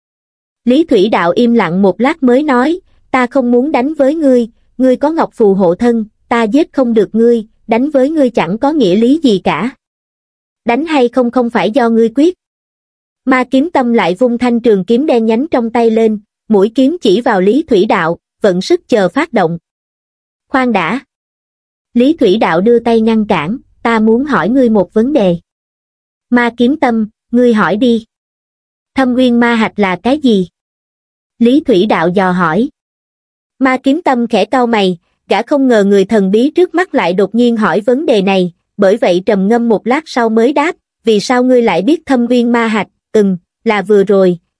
Lý Thủy Đạo im lặng một lát mới nói, ta không muốn đánh với ngươi, ngươi có ngọc phù hộ thân, ta giết không được ngươi, đánh với ngươi chẳng có nghĩa lý gì cả. Đánh hay không không phải do ngươi quyết. Ma Kiếm Tâm lại vung thanh trường kiếm đen nhánh trong tay lên, mũi kiếm chỉ vào Lý Thủy Đạo, vận sức chờ phát động. Khoan đã. Lý Thủy Đạo đưa tay ngăn cản, ta muốn hỏi ngươi một vấn đề. Ma Kiếm Tâm, ngươi hỏi đi. Thâm Uyên ma hạch là cái gì? Lý Thủy Đạo dò hỏi. Ma Kiếm Tâm khẽ cau mày, gã không ngờ người thần bí trước mắt lại đột nhiên hỏi vấn đề này, bởi vậy trầm ngâm một lát sau mới đáp, vì sao ngươi lại biết Thâm Uyên ma hạch? Ừm, là vừa rồi,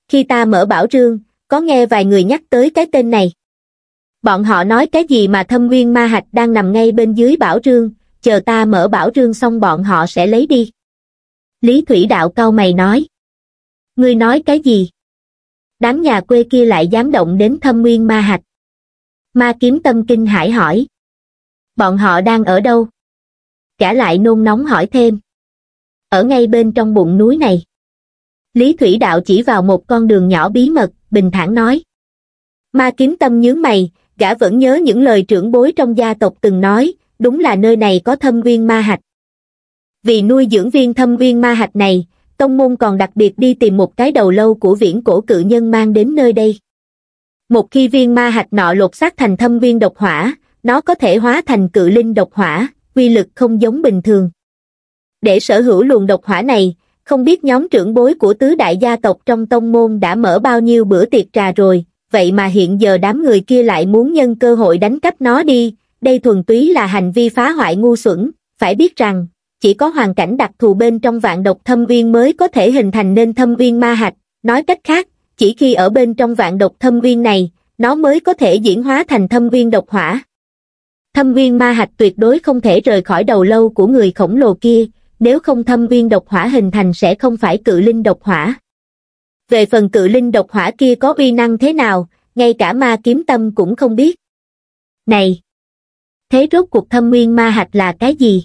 khi ta mở bảo rương, có nghe vài người nhắc tới cái tên này. Bọn họ nói cái gì mà thâm nguyên ma hạch đang nằm ngay bên dưới bảo rương, chờ ta mở bảo rương xong bọn họ sẽ lấy đi. Lý Thủy Đạo cau mày nói. Ngươi nói cái gì? Đám nhà quê kia lại dám động đến thâm nguyên ma hạch. Ma Kiếm Tâm kinh hãi hỏi. Bọn họ đang ở đâu? Gã lại nôn nóng hỏi thêm. Ở ngay bên trong bụng núi này. Lý Thủy Đạo chỉ vào một con đường nhỏ bí mật, bình thản nói. Ma Kiếm Tâm nhướng mày, gã vẫn nhớ những lời trưởng bối trong gia tộc từng nói, đúng là nơi này có thâm nguyên ma hạch. Vì nuôi dưỡng viên thâm nguyên ma hạch này, tông môn còn đặc biệt đi tìm một cái đầu lâu của viễn cổ cự nhân mang đến nơi đây. Một khi viên ma hạch nọ lột xác thành thâm nguyên độc hỏa, nó có thể hóa thành cự linh độc hỏa, uy lực không giống bình thường. Để sở hữu luồng độc hỏa này, không biết nhóm trưởng bối của tứ đại gia tộc trong tông môn đã mở bao nhiêu bữa tiệc trà rồi, vậy mà hiện giờ đám người kia lại muốn nhân cơ hội đánh cắp nó đi, đây thuần túy là hành vi phá hoại ngu xuẩn, phải biết rằng, chỉ có hoàn cảnh đặc thù bên trong vạn độc thâm uyên mới có thể hình thành nên thâm uyên ma hạch, nói cách khác, chỉ khi ở bên trong vạn độc thâm uyên này, nó mới có thể diễn hóa thành thâm uyên độc hỏa. Thâm uyên ma hạch tuyệt đối không thể rời khỏi đầu lâu của người khổng lồ kia, nếu không thâm uyên độc hỏa hình thành sẽ không phải cự linh độc hỏa. Về phần cự linh độc hỏa kia có uy năng thế nào, ngay cả Ma Kiếm Tâm cũng không biết. Này! Thế rốt cuộc thâm uyên ma hạch là cái gì?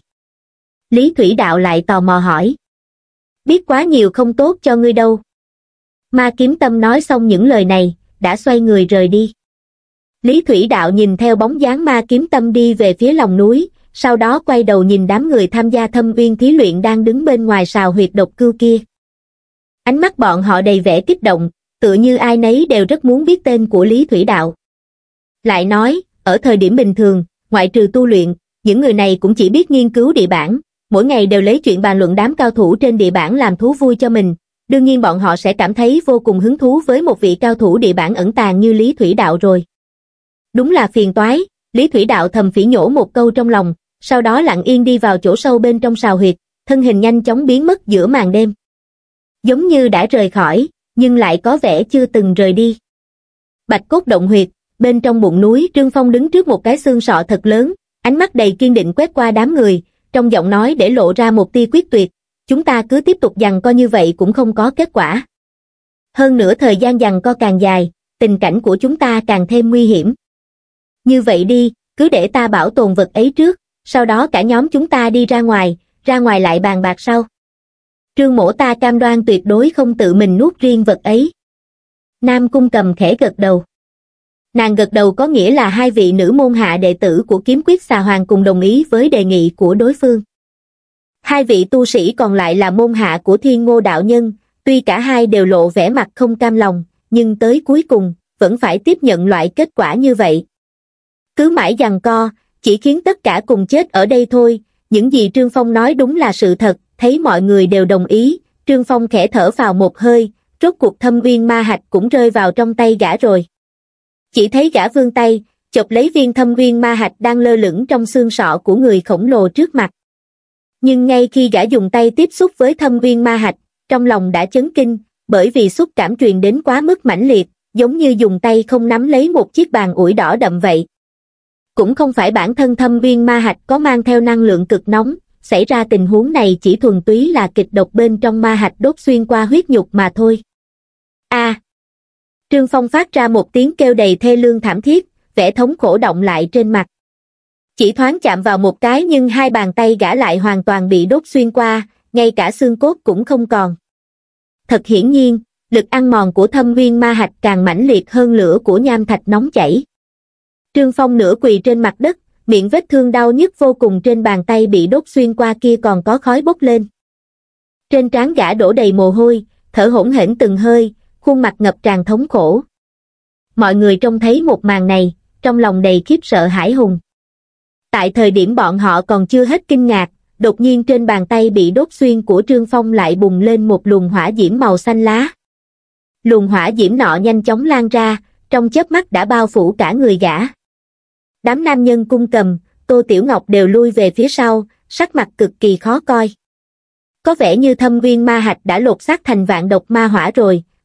Lý Thủy Đạo lại tò mò hỏi. Biết quá nhiều không tốt cho ngươi đâu. Ma Kiếm Tâm nói xong những lời này, đã xoay người rời đi. Lý Thủy Đạo nhìn theo bóng dáng Ma Kiếm Tâm đi về phía lòng núi, sau đó quay đầu nhìn đám người tham gia thâm uyên thí luyện đang đứng bên ngoài sào huyệt độc cưu kia. Ánh mắt bọn họ đầy vẻ kích động, tựa như ai nấy đều rất muốn biết tên của Lý Thủy Đạo. Lại nói, ở thời điểm bình thường, ngoại trừ tu luyện, những người này cũng chỉ biết nghiên cứu địa bản, mỗi ngày đều lấy chuyện bàn luận đám cao thủ trên địa bản làm thú vui cho mình, đương nhiên bọn họ sẽ cảm thấy vô cùng hứng thú với một vị cao thủ địa bản ẩn tàng như Lý Thủy Đạo rồi. Đúng là phiền toái, Lý Thủy Đạo thầm phỉ nhổ một câu trong lòng, sau đó lặng yên đi vào chỗ sâu bên trong sào huyệt, thân hình nhanh chóng biến mất giữa màn đêm. Giống như đã rời khỏi, nhưng lại có vẻ chưa từng rời đi. Bạch cốt động huyệt, bên trong bụng núi Trương Phong đứng trước một cái xương sọ thật lớn, ánh mắt đầy kiên định quét qua đám người, trong giọng nói để lộ ra một tia quyết tuyệt, chúng ta cứ tiếp tục giằng co như vậy cũng không có kết quả. Hơn nữa thời gian giằng co càng dài, tình cảnh của chúng ta càng thêm nguy hiểm. Như vậy đi, cứ để ta bảo tồn vật ấy trước, sau đó cả nhóm chúng ta đi ra ngoài, ra ngoài lại bàn bạc sau. Trương Mỗ ta cam đoan tuyệt đối không tự mình nuốt riêng vật ấy. Nam Cung Cầm khẽ gật đầu. Nàng gật đầu có nghĩa là hai vị nữ môn hạ đệ tử của Kiếm Quyết Xà Hoàng cùng đồng ý với đề nghị của đối phương. Hai vị tu sĩ còn lại là môn hạ của Thiên Ngô đạo nhân, tuy cả hai đều lộ vẻ mặt không cam lòng, nhưng tới cuối cùng, vẫn phải tiếp nhận loại kết quả như vậy. Cứ mãi giằng co, chỉ khiến tất cả cùng chết ở đây thôi, những gì Trương Phong nói đúng là sự thật, thấy mọi người đều đồng ý, Trương Phong khẽ thở vào một hơi, rốt cuộc thâm uyên ma hạch cũng rơi vào trong tay gã rồi. Chỉ thấy gã vươn tay, chộp lấy viên thâm uyên ma hạch đang lơ lửng trong xương sọ của người khổng lồ trước mặt. Nhưng ngay khi gã dùng tay tiếp xúc với thâm uyên ma hạch, trong lòng đã chấn kinh, bởi vì xúc cảm truyền đến quá mức mãnh liệt, giống như dùng tay không nắm lấy một chiếc bàn ủi đỏ đậm vậy. Cũng không phải bản thân thâm uyên ma hạch có mang theo năng lượng cực nóng, xảy ra tình huống này chỉ thuần túy là kịch độc bên trong ma hạch đốt xuyên qua huyết nhục mà thôi. A! À, Trương Phong phát ra một tiếng kêu đầy thê lương thảm thiết, vẻ thống khổ động lại trên mặt. Chỉ thoáng chạm vào một cái nhưng hai bàn tay gã lại hoàn toàn bị đốt xuyên qua, ngay cả xương cốt cũng không còn. Thật hiển nhiên, lực ăn mòn của thâm uyên ma hạch càng mãnh liệt hơn lửa của nham thạch nóng chảy. Trương Phong nửa quỳ trên mặt đất, miệng vết thương đau nhức vô cùng trên bàn tay bị đốt xuyên qua kia còn có khói bốc lên. Trên trán gã đổ đầy mồ hôi, thở hổn hển từng hơi, khuôn mặt ngập tràn thống khổ. Mọi người trông thấy một màn này, trong lòng đầy khiếp sợ hãi hùng. Tại thời điểm bọn họ còn chưa hết kinh ngạc, đột nhiên trên bàn tay bị đốt xuyên của Trương Phong lại bùng lên một luồng hỏa diễm màu xanh lá. Luồng hỏa diễm nọ nhanh chóng lan ra, trong chớp mắt đã bao phủ cả người gã. Đám nam nhân Cung Cầm, Tô Tiểu Ngọc đều lui về phía sau, sắc mặt cực kỳ khó coi. Có vẻ như thâm uyên ma hạch đã lột xác thành vạn độc ma hỏa rồi,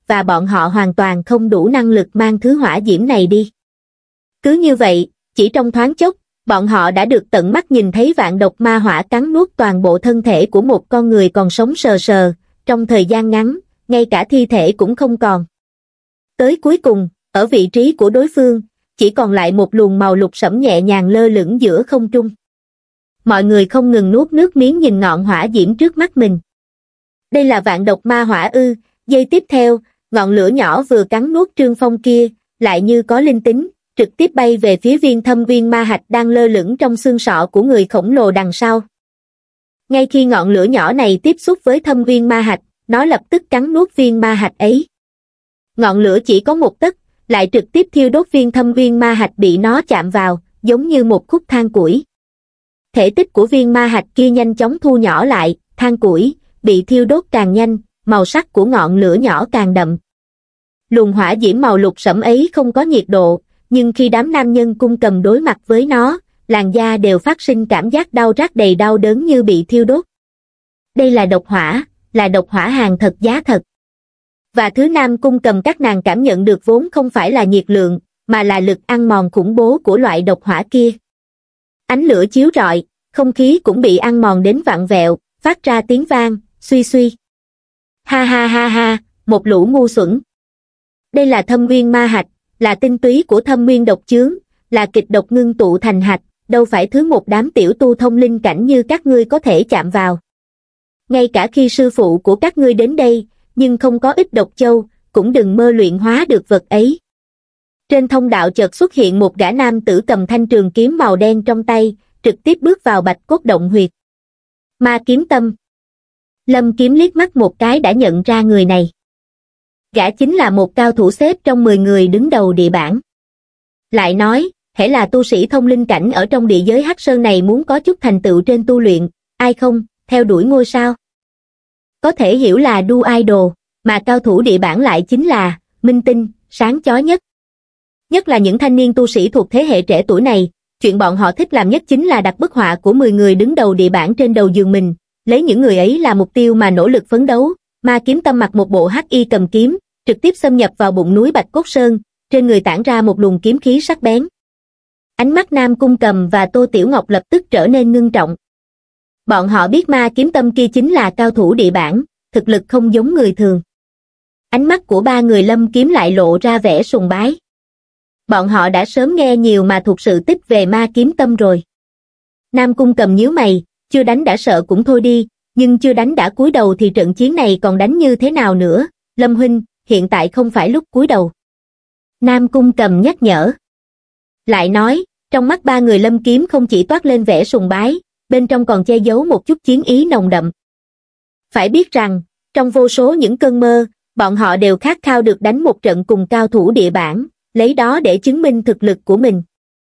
và bọn họ hoàn toàn không đủ năng lực mang thứ hỏa diễm này đi. Cứ như vậy, chỉ trong thoáng chốc, bọn họ đã được tận mắt nhìn thấy vạn độc ma hỏa cắn nuốt toàn bộ thân thể của một con người còn sống sờ sờ, trong thời gian ngắn, ngay cả thi thể cũng không còn. Tới cuối cùng, ở vị trí của đối phương, chỉ còn lại một luồng màu lục sẫm nhẹ nhàng lơ lửng giữa không trung. Mọi người không ngừng nuốt nước miếng nhìn ngọn hỏa diễm trước mắt mình. Đây là vạn độc ma hỏa ư? Giây tiếp theo, ngọn lửa nhỏ vừa cắn nuốt Trương Phong kia, lại như có linh tính, trực tiếp bay về phía viên thâm uyên ma hạch đang lơ lửng trong xương sọ của người khổng lồ đằng sau. Ngay khi ngọn lửa nhỏ này tiếp xúc với thâm uyên ma hạch, nó lập tức cắn nuốt viên ma hạch ấy. Ngọn lửa chỉ có một tấc, lại trực tiếp thiêu đốt viên thâm uyên ma hạch bị nó chạm vào, giống như một khúc than củi. Thể tích của viên ma hạch kia nhanh chóng thu nhỏ lại, than củi bị thiêu đốt càng nhanh, màu sắc của ngọn lửa nhỏ càng đậm. Luồng hỏa diễm màu lục sẫm ấy không có nhiệt độ, nhưng khi đám nam nhân cung cầm đối mặt với nó, làn da đều phát sinh cảm giác đau rát đầy đau đớn như bị thiêu đốt. Đây là độc hỏa, là độc hỏa hàng thật giá thật. Và thứ nam cung cầm các nàng cảm nhận được vốn không phải là nhiệt lượng, mà là lực ăn mòn khủng bố của loại độc hỏa kia. Ánh lửa chiếu rọi, không khí cũng bị ăn mòn đến vặn vẹo, phát ra tiếng vang, suy suy. Ha ha ha ha, một lũ ngu xuẩn. Đây là thâm uyên ma hạch, là tinh túy của thâm nguyên độc chướng, là kịch độc ngưng tụ thành hạch, đâu phải thứ một đám tiểu tu thông linh cảnh như các ngươi có thể chạm vào. Ngay cả khi sư phụ của các ngươi đến đây, nhưng không có ít độc châu, cũng đừng mơ luyện hóa được vật ấy. Trên thông đạo chợt xuất hiện một gã nam tử cầm thanh trường kiếm màu đen trong tay, trực tiếp bước vào bạch cốt động huyệt. Ma Kiếm Tâm. Lâm Kiếm liếc mắt một cái đã nhận ra người này. Gã chính là một cao thủ xếp trong mười người đứng đầu địa bảng. Lại nói, hễ là tu sĩ thông linh cảnh ở trong địa giới Hắc Sơn này muốn có chút thành tựu trên tu luyện, ai không, theo đuổi ngôi sao. Có thể hiểu là đu idol, mà cao thủ địa bảng lại chính là minh tinh, sáng chói nhất. Nhất là những thanh niên tu sĩ thuộc thế hệ trẻ tuổi này, chuyện bọn họ thích làm nhất chính là đặt bức họa của mười người đứng đầu địa bảng trên đầu giường mình, lấy những người ấy là mục tiêu mà nỗ lực phấn đấu. Ma Kiếm Tâm mặc một bộ hắc y cầm kiếm, trực tiếp xâm nhập vào bụng núi Bạch Cốt Sơn, trên người tản ra một luồng kiếm khí sắc bén. Ánh mắt Nam Cung Cầm và Tô Tiểu Ngọc lập tức trở nên ngưng trọng. Bọn họ biết Ma Kiếm Tâm kia chính là cao thủ địa bảng, thực lực không giống người thường. Ánh mắt của ba người Lâm Kiếm lại lộ ra vẻ sùng bái. Bọn họ đã sớm nghe nhiều mà thuộc sự tích về Ma Kiếm Tâm rồi. Nam Cung Cầm nhíu mày, chưa đánh đã sợ cũng thôi đi, nhưng chưa đánh đã cúi đầu thì trận chiến này còn đánh như thế nào nữa, Lâm huynh, hiện tại không phải lúc cúi đầu. Nam Cung Cầm nhắc nhở. Lại nói, trong mắt ba người Lâm Kiếm không chỉ toát lên vẻ sùng bái, bên trong còn che giấu một chút chiến ý nồng đậm. Phải biết rằng, trong vô số những cơn mơ, bọn họ đều khát khao được đánh một trận cùng cao thủ địa bảng, lấy đó để chứng minh thực lực của mình.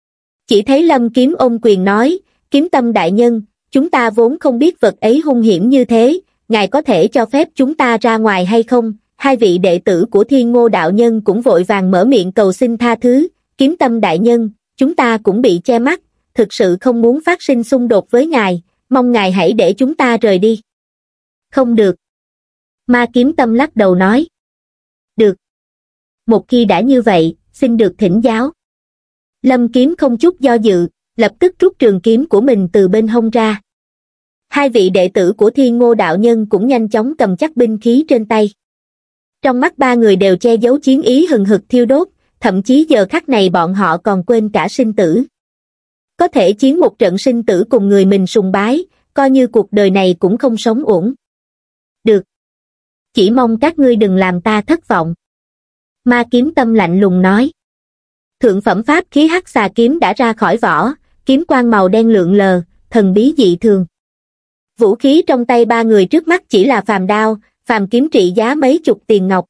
Chỉ thấy Lâm Kiếm ôm quyền nói, Kiếm Tâm đại nhân, chúng ta vốn không biết vật ấy hung hiểm như thế, ngài có thể cho phép chúng ta ra ngoài hay không? Hai vị đệ tử của Thiên Ngô đạo nhân cũng vội vàng mở miệng cầu xin tha thứ, Kiếm Tâm đại nhân, chúng ta cũng bị che mắt, thực sự không muốn phát sinh xung đột với ngài, mong ngài hãy để chúng ta rời đi. Không được. Ma Kiếm Tâm lắc đầu nói. Được. Một khi đã như vậy, xin được thỉnh giáo. Lâm Kiếm không chút do dự, lập tức rút trường kiếm của mình từ bên hông ra. Hai vị đệ tử của Thiên Ngô đạo nhân cũng nhanh chóng cầm chắc binh khí trên tay. Trong mắt ba người đều che giấu chiến ý hừng hực thiêu đốt, thậm chí giờ khắc này bọn họ còn quên cả sinh tử. Có thể chiến một trận sinh tử cùng người mình sùng bái, coi như cuộc đời này cũng không sống uổng. Được. Chỉ mong các ngươi đừng làm ta thất vọng. Ma Kiếm Tâm lạnh lùng nói. Thượng phẩm pháp khí hắc xà kiếm đã ra khỏi vỏ, kiếm quang màu đen lượn lờ, thần bí dị thường. Vũ khí trong tay ba người trước mắt chỉ là phàm đao, phàm kiếm trị giá mấy chục tiền ngọc.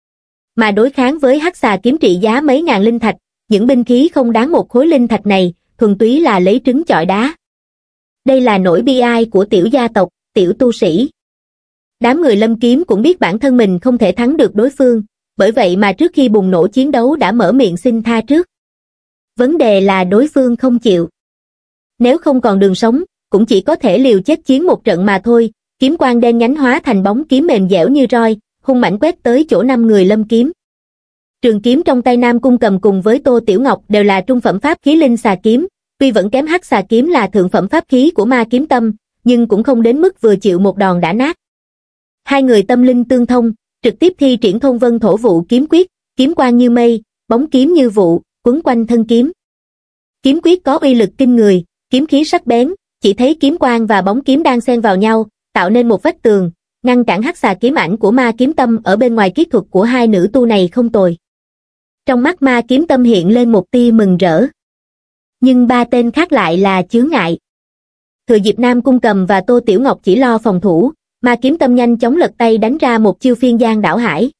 Mà đối kháng với hắc xà kiếm trị giá mấy ngàn linh thạch, những binh khí không đáng một khối linh thạch này, thuần túy là lấy trứng chọi đá. Đây là nỗi bi ai của tiểu gia tộc, tiểu tu sĩ. Đám người Lâm Kiếm cũng biết bản thân mình không thể thắng được đối phương, bởi vậy mà trước khi bùng nổ chiến đấu đã mở miệng xin tha trước. Vấn đề là đối phương không chịu. Nếu không còn đường sống, cũng chỉ có thể liều chết chiến một trận mà thôi, kiếm quang đen nhánh hóa thành bóng kiếm mềm dẻo như roi, hung mãnh quét tới chỗ năm người lâm kiếm. Trường kiếm trong tay Nam Cung Cầm cùng với Tô Tiểu Ngọc đều là trung phẩm pháp khí linh xà kiếm, tuy vẫn kém hắc xà kiếm là thượng phẩm pháp khí của Ma Kiếm Tâm, nhưng cũng không đến mức vừa chịu một đòn đã nát. Hai người tâm linh tương thông, trực tiếp thi triển Thôn Vân Thổ Vụ kiếm quyết, kiếm quang như mây, bóng kiếm như vụ, quấn quanh thân kiếm. Kiếm quyết có uy lực kinh người, kiếm khí sắc bén, chỉ thấy kiếm quang và bóng kiếm đang xen vào nhau, tạo nên một vách tường, ngăn cản hắc xà kiếm ảnh của Ma Kiếm Tâm ở bên ngoài. Kỹ thuật của hai nữ tu này không tồi. Trong mắt Ma Kiếm Tâm hiện lên một tia mừng rỡ. Nhưng ba tên khác lại là chướng ngại. Thừa dịp Nam Cung Cầm và Tô Tiểu Ngọc chỉ lo phòng thủ, Ma Kiếm Tâm nhanh chóng lật tay đánh ra một chiêu phiên giang đảo hải.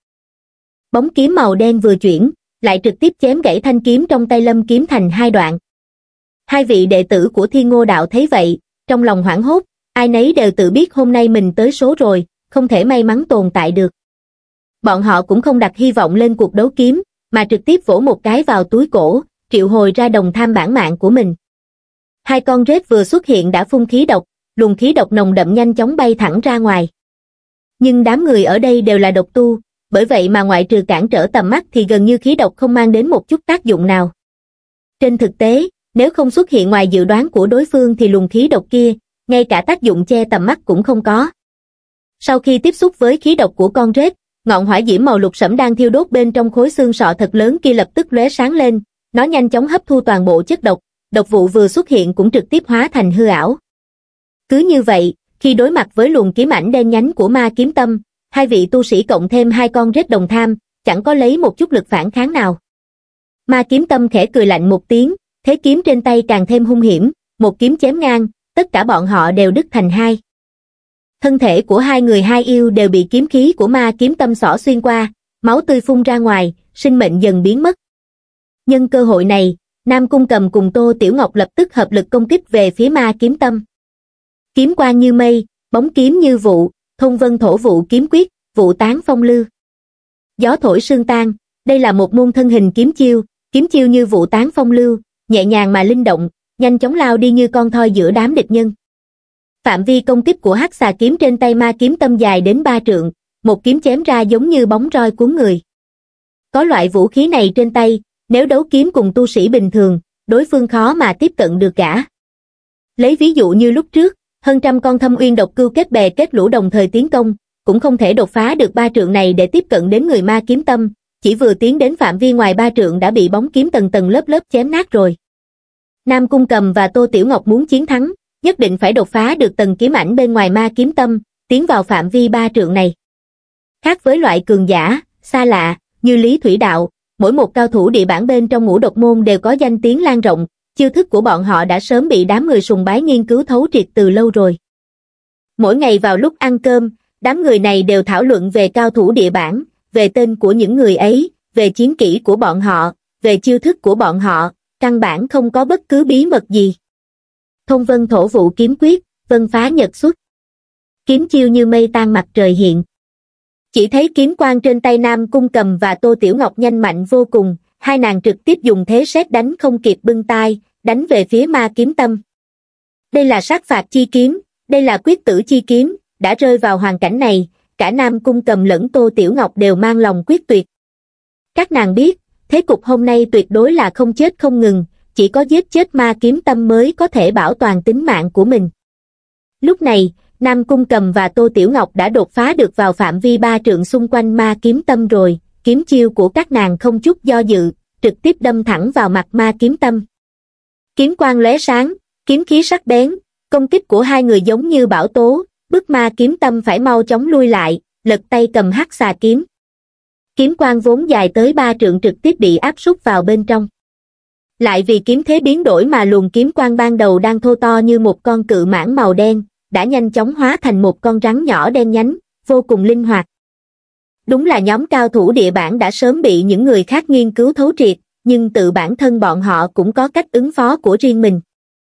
Bóng kiếm màu đen vừa chuyển, lại trực tiếp chém gãy thanh kiếm trong tay Lâm Kiếm thành hai đoạn. Hai vị đệ tử của Thiên Ngô Đạo thấy vậy, trong lòng hoảng hốt, ai nấy đều tự biết hôm nay mình tới số rồi, không thể may mắn tồn tại được. Bọn họ cũng không đặt hy vọng lên cuộc đấu kiếm, mà trực tiếp vỗ một cái vào túi cổ, triệu hồi ra đồng tham bản mạng của mình. Hai con rết vừa xuất hiện đã phun khí độc, luồng khí độc nồng đậm nhanh chóng bay thẳng ra ngoài. Nhưng đám người ở đây đều là độc tu, bởi vậy mà ngoại trừ cản trở tầm mắt thì gần như khí độc không mang đến một chút tác dụng nào. Trên thực tế, nếu không xuất hiện ngoài dự đoán của đối phương thì luồng khí độc kia, ngay cả tác dụng che tầm mắt cũng không có. Sau khi tiếp xúc với khí độc của con rết, ngọn hỏa diễm màu lục sẫm đang thiêu đốt bên trong khối xương sọ thật lớn kia lập tức lóe sáng lên, nó nhanh chóng hấp thu toàn bộ chất độc, độc vụ vừa xuất hiện cũng trực tiếp hóa thành hư ảo. Cứ như vậy, khi đối mặt với luồng kiếm ảnh đen nhánh của Ma Kiếm Tâm, hai vị tu sĩ cộng thêm hai con rết đồng tham, chẳng có lấy một chút lực phản kháng nào. Ma Kiếm Tâm khẽ cười lạnh một tiếng, thế kiếm trên tay càng thêm hung hiểm, một kiếm chém ngang, tất cả bọn họ đều đứt thành hai. Thân thể của hai người hai yêu đều bị kiếm khí của Ma Kiếm Tâm xỏ xuyên qua, máu tươi phun ra ngoài, sinh mệnh dần biến mất. Nhân cơ hội này, Nam Cung Cầm cùng Tô Tiểu Ngọc lập tức hợp lực công kích về phía Ma Kiếm Tâm. Kiếm quang như mây, bóng kiếm như vụ, Thôn Vân Thổ Vụ kiếm quyết, vụ tán phong lư. Gió thổi sương tan, đây là một môn thân hình kiếm chiêu, kiếm chiêu như vụ tán phong lưu, nhẹ nhàng mà linh động, nhanh chóng lao đi như con thoi giữa đám địch nhân. Phạm vi công kích của hắc xà kiếm trên tay Ma Kiếm Tâm dài đến ba trượng, một kiếm chém ra giống như bóng roi cuốn người. Có loại vũ khí này trên tay, nếu đấu kiếm cùng tu sĩ bình thường, đối phương khó mà tiếp cận được cả. Lấy ví dụ như lúc trước, hơn trăm con Thâm Uyên độc cừu kết bè kết lũ đồng thời tiến công, cũng không thể đột phá được ba trượng này để tiếp cận đến người Ma Kiếm Tâm, chỉ vừa tiến đến phạm vi ngoài ba trượng đã bị bóng kiếm tầng tầng lớp lớp chém nát rồi. Nam Cung Cầm và Tô Tiểu Ngọc muốn chiến thắng, nhất định phải đột phá được tầng kiếm ảnh bên ngoài Ma Kiếm Tâm, tiến vào phạm vi ba trượng này. Khác với loại cường giả, xa lạ, như Lý Thủy Đạo, mỗi một cao thủ địa bản bên trong ngũ độc môn đều có danh tiếng lan rộng, chiêu thức của bọn họ đã sớm bị đám người sùng bái nghiên cứu thấu triệt từ lâu rồi. Mỗi ngày vào lúc ăn cơm, đám người này đều thảo luận về cao thủ địa bản, về tên của những người ấy, về chiến kỹ của bọn họ, về chiêu thức của bọn họ, căn bản không có bất cứ bí mật gì. Thôn Vân Thổ Vụ kiếm quyết, vân phá nhật xuất. Kiếm chiêu như mây tan mặt trời hiện. Chỉ thấy kiếm quang trên tay Nam Cung Cầm và Tô Tiểu Ngọc nhanh mạnh vô cùng, hai nàng trực tiếp dùng thế sét đánh không kịp bưng tai, đánh về phía Ma Kiếm Tâm. Đây là sát phạt chi kiếm, đây là quyết tử chi kiếm, đã rơi vào hoàn cảnh này, cả Nam Cung Cầm lẫn Tô Tiểu Ngọc đều mang lòng quyết tuyệt. Các nàng biết, thế cục hôm nay tuyệt đối là không chết không ngừng, chỉ có giết chết Ma Kiếm Tâm mới có thể bảo toàn tính mạng của mình. Lúc này, Nam Cung Cầm và Tô Tiểu Ngọc đã đột phá được vào phạm vi ba trượng xung quanh Ma Kiếm Tâm rồi, kiếm chiêu của các nàng không chút do dự, trực tiếp đâm thẳng vào mặt Ma Kiếm Tâm. Kiếm quang lóe sáng, kiếm khí sắc bén, công kích của hai người giống như bão tố, bức Ma Kiếm Tâm phải mau chóng lui lại, lật tay cầm hắc xà kiếm. Kiếm quang vốn dài tới ba trượng trực tiếp bị áp sút vào bên trong. Lại vì kiếm thế biến đổi mà luồng kiếm quang ban đầu đang thô to như một con cự mãng màu đen, đã nhanh chóng hóa thành một con rắn nhỏ đen nhánh, vô cùng linh hoạt. Đúng là nhóm cao thủ địa bản đã sớm bị những người khác nghiên cứu thấu triệt, nhưng tự bản thân bọn họ cũng có cách ứng phó của riêng mình.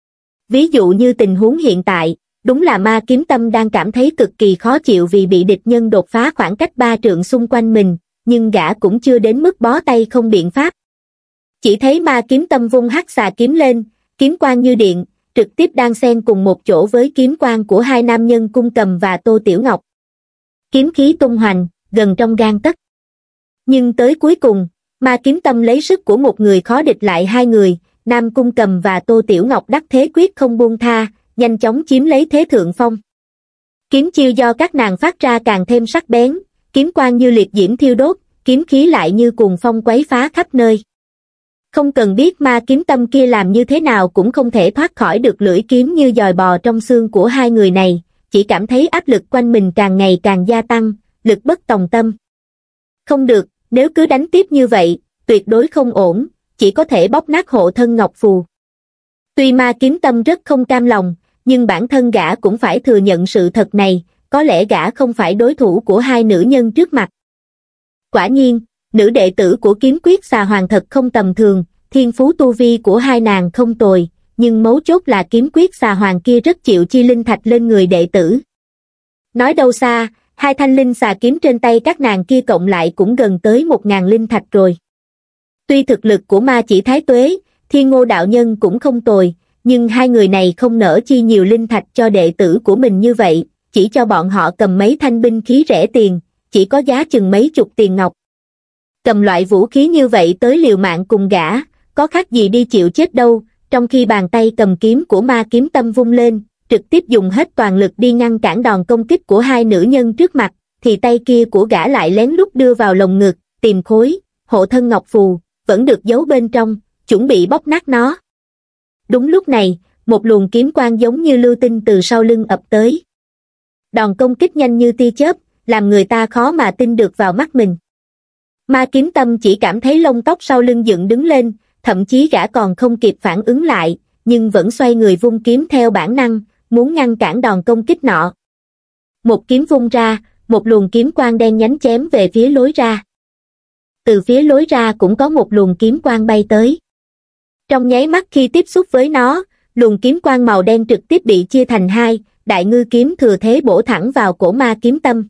Ví dụ như tình huống hiện tại, đúng là Ma Kiếm Tâm đang cảm thấy cực kỳ khó chịu vì bị địch nhân đột phá khoảng cách ba trượng xung quanh mình, nhưng gã cũng chưa đến mức bó tay không biện pháp. Chỉ thấy Ma Kiếm Tâm vung hắc xà kiếm lên, kiếm quang như điện, trực tiếp đan xen cùng một chỗ với kiếm quang của hai nam nhân Cung Cầm và Tô Tiểu Ngọc. Kiếm khí tung hoành, gần trong gang tấc. Nhưng tới cuối cùng, Ma Kiếm Tâm lấy sức của một người khó địch lại hai người, Nam Cung Cầm và Tô Tiểu Ngọc đắc thế quyết không buông tha, nhanh chóng chiếm lấy thế thượng phong. Kiếm chiêu do các nàng phát ra càng thêm sắc bén, kiếm quang như liệt diễm thiêu đốt, kiếm khí lại như cuồng phong quấy phá khắp nơi. Không cần biết Ma Kiếm Tâm kia làm như thế nào cũng không thể thoát khỏi được lưỡi kiếm như giòi bò trong xương của hai người này, chỉ cảm thấy áp lực quanh mình càng ngày càng gia tăng, lực bất tòng tâm. Không được, nếu cứ đánh tiếp như vậy, tuyệt đối không ổn, chỉ có thể bóp nát hộ thân ngọc phù. Tuy Ma Kiếm Tâm rất không cam lòng, nhưng bản thân gã cũng phải thừa nhận sự thật này, có lẽ gã không phải đối thủ của hai nữ nhân trước mặt. Quả nhiên, nữ đệ tử của Kiếm Quyết Xà Hoàng thật không tầm thường, thiên phú tu vi của hai nàng không tồi, nhưng mấu chốt là Kiếm Quyết Xà Hoàng kia rất chịu chi linh thạch lên người đệ tử. Nói đâu xa, hai thanh linh xà kiếm trên tay các nàng kia cộng lại cũng gần tới một ngàn linh thạch rồi. Tuy thực lực của Ma Chỉ Thái Tuế, Thiên Ngô đạo nhân cũng không tồi, nhưng hai người này không nỡ chi nhiều linh thạch cho đệ tử của mình như vậy, chỉ cho bọn họ cầm mấy thanh binh khí rẻ tiền, chỉ có giá chừng mấy chục tiền ngọc. Cầm loại vũ khí như vậy tới liều mạng cùng gã, có khác gì đi chịu chết đâu, trong khi bàn tay cầm kiếm của Ma Kiếm Tâm vung lên, trực tiếp dùng hết toàn lực đi ngăn cản đòn công kích của hai nữ nhân trước mặt, thì tay kia của gã lại lén lút đưa vào lồng ngực, tìm khối, hộ thân ngọc phù, vẫn được giấu bên trong, chuẩn bị bóp nát nó. Đúng lúc này, một luồng kiếm quang giống như lưu tinh từ sau lưng ập tới. Đòn công kích nhanh như tia chớp, làm người ta khó mà tin được vào mắt mình. Ma Kiếm Tâm chỉ cảm thấy lông tóc sau lưng dựng đứng lên, thậm chí gã còn không kịp phản ứng lại, nhưng vẫn xoay người vung kiếm theo bản năng, muốn ngăn cản đòn công kích nọ. Một kiếm vung ra, một luồng kiếm quang đen nhánh chém về phía lối ra. Từ phía lối ra cũng có một luồng kiếm quang bay tới. Trong nháy mắt khi tiếp xúc với nó, luồng kiếm quang màu đen trực tiếp bị chia thành hai, Đại Ngư kiếm thừa thế bổ thẳng vào cổ Ma Kiếm Tâm.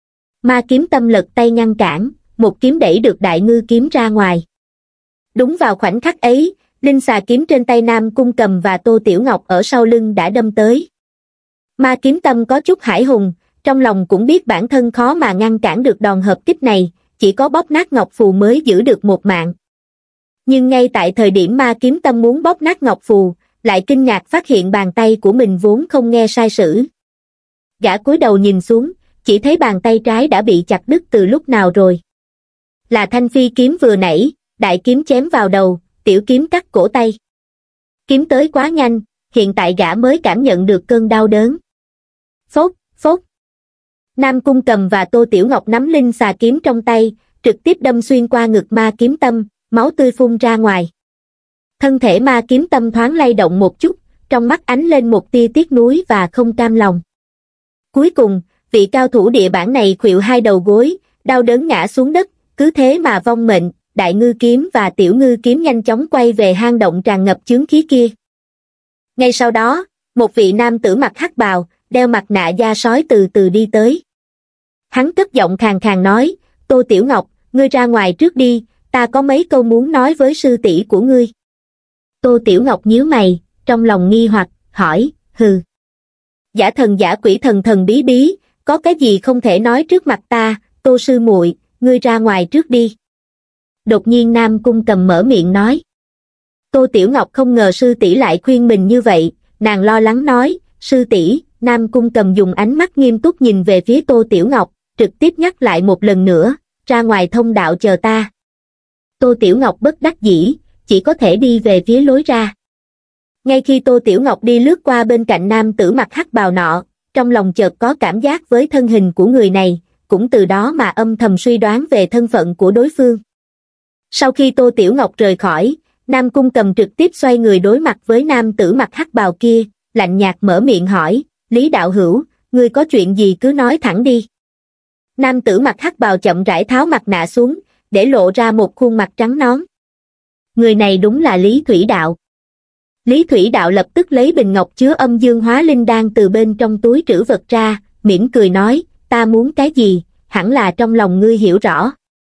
Ma Kiếm Tâm lật tay ngăn cản, một kiếm đẩy được Đại Ngư kiếm ra ngoài. Đúng vào khoảnh khắc ấy, linh xà kiếm trên tay Nam Cung Cầm và Tô Tiểu Ngọc ở sau lưng đã đâm tới. Ma Kiếm Tâm có chút hãi hùng, trong lòng cũng biết bản thân khó mà ngăn cản được đòn hợp kích này, chỉ có bóp nát ngọc phù mới giữ được một mạng. Nhưng ngay tại thời điểm Ma Kiếm Tâm muốn bóp nát ngọc phù, lại kinh ngạc phát hiện bàn tay của mình vốn không nghe sai sử. Gã cúi đầu nhìn xuống, chỉ thấy bàn tay trái đã bị chặt đứt từ lúc nào rồi. Là thanh phi kiếm vừa nãy, đại kiếm chém vào đầu, tiểu kiếm cắt cổ tay. Kiếm tới quá nhanh, hiện tại gã mới cảm nhận được cơn đau đớn. Phốc, phốc. Nam Cung Cầm và Tô Tiểu Ngọc nắm linh xà kiếm trong tay, trực tiếp đâm xuyên qua ngực Ma Kiếm Tâm, máu tươi phun ra ngoài. Thân thể Ma Kiếm Tâm thoáng lay động một chút, trong mắt ánh lên một tia tiếc nuối và không cam lòng. Cuối cùng, vị cao thủ địa bản này khuỵu hai đầu gối, đau đớn ngã xuống đất, cứ thế mà vong mệnh. Đại Ngư kiếm và Tiểu Ngư kiếm nhanh chóng quay về hang động tràn ngập chướng khí kia. Ngay sau đó, một vị nam tử mặc hắc bào, đeo mặt nạ da sói từ từ đi tới. Hắn cất giọng khàn khàn nói, Tô Tiểu Ngọc, ngươi ra ngoài trước đi, ta có mấy câu muốn nói với sư tỷ của ngươi. Tô Tiểu Ngọc nhíu mày, trong lòng nghi hoặc, hỏi, hừ. Giả thần giả quỷ thần thần bí bí, có cái gì không thể nói trước mặt ta, Tô sư muội, ngươi ra ngoài trước đi. Đột nhiên Nam Cung Cầm mở miệng nói. Tô Tiểu Ngọc không ngờ sư tỷ lại khuyên mình như vậy, nàng lo lắng nói, sư tỷ. Nam Cung Cầm dùng ánh mắt nghiêm túc nhìn về phía Tô Tiểu Ngọc, trực tiếp nhắc lại một lần nữa, ra ngoài thông đạo chờ ta. Tô Tiểu Ngọc bất đắc dĩ, chỉ có thể đi về phía lối ra. Ngay khi Tô Tiểu Ngọc đi lướt qua bên cạnh nam tử mặc hắc bào nọ, trong lòng chợt có cảm giác với thân hình của người này, cũng từ đó mà âm thầm suy đoán về thân phận của đối phương. Sau khi Tô Tiểu Ngọc rời khỏi, Nam Cung Cầm trực tiếp xoay người đối mặt với nam tử mặc hắc bào kia, lạnh nhạt mở miệng hỏi, Lý đạo hữu, ngươi có chuyện gì cứ nói thẳng đi. Nam tử mặc hắc bào chậm rãi tháo mặt nạ xuống, để lộ ra một khuôn mặt trắng nõn. Người này đúng là Lý Thủy Đạo. Lý Thủy Đạo lập tức lấy bình ngọc chứa âm dương hóa linh đan từ bên trong túi trữ vật ra, mỉm cười nói, ta muốn cái gì, hẳn là trong lòng ngươi hiểu rõ.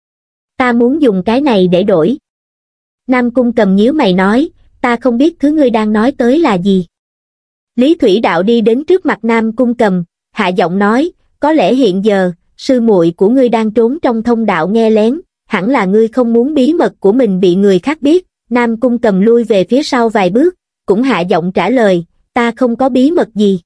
Ta muốn dùng cái này để đổi. Nam Cung Cầm nhíu mày nói, ta không biết thứ ngươi đang nói tới là gì. Lý Thủy Đạo đi đến trước mặt Nam Cung Cầm, hạ giọng nói, có lẽ hiện giờ, sư muội của ngươi đang trốn trong thông đạo nghe lén, hẳn là ngươi không muốn bí mật của mình bị người khác biết. Nam Cung Cầm lui về phía sau vài bước, cũng hạ giọng trả lời, ta không có bí mật gì.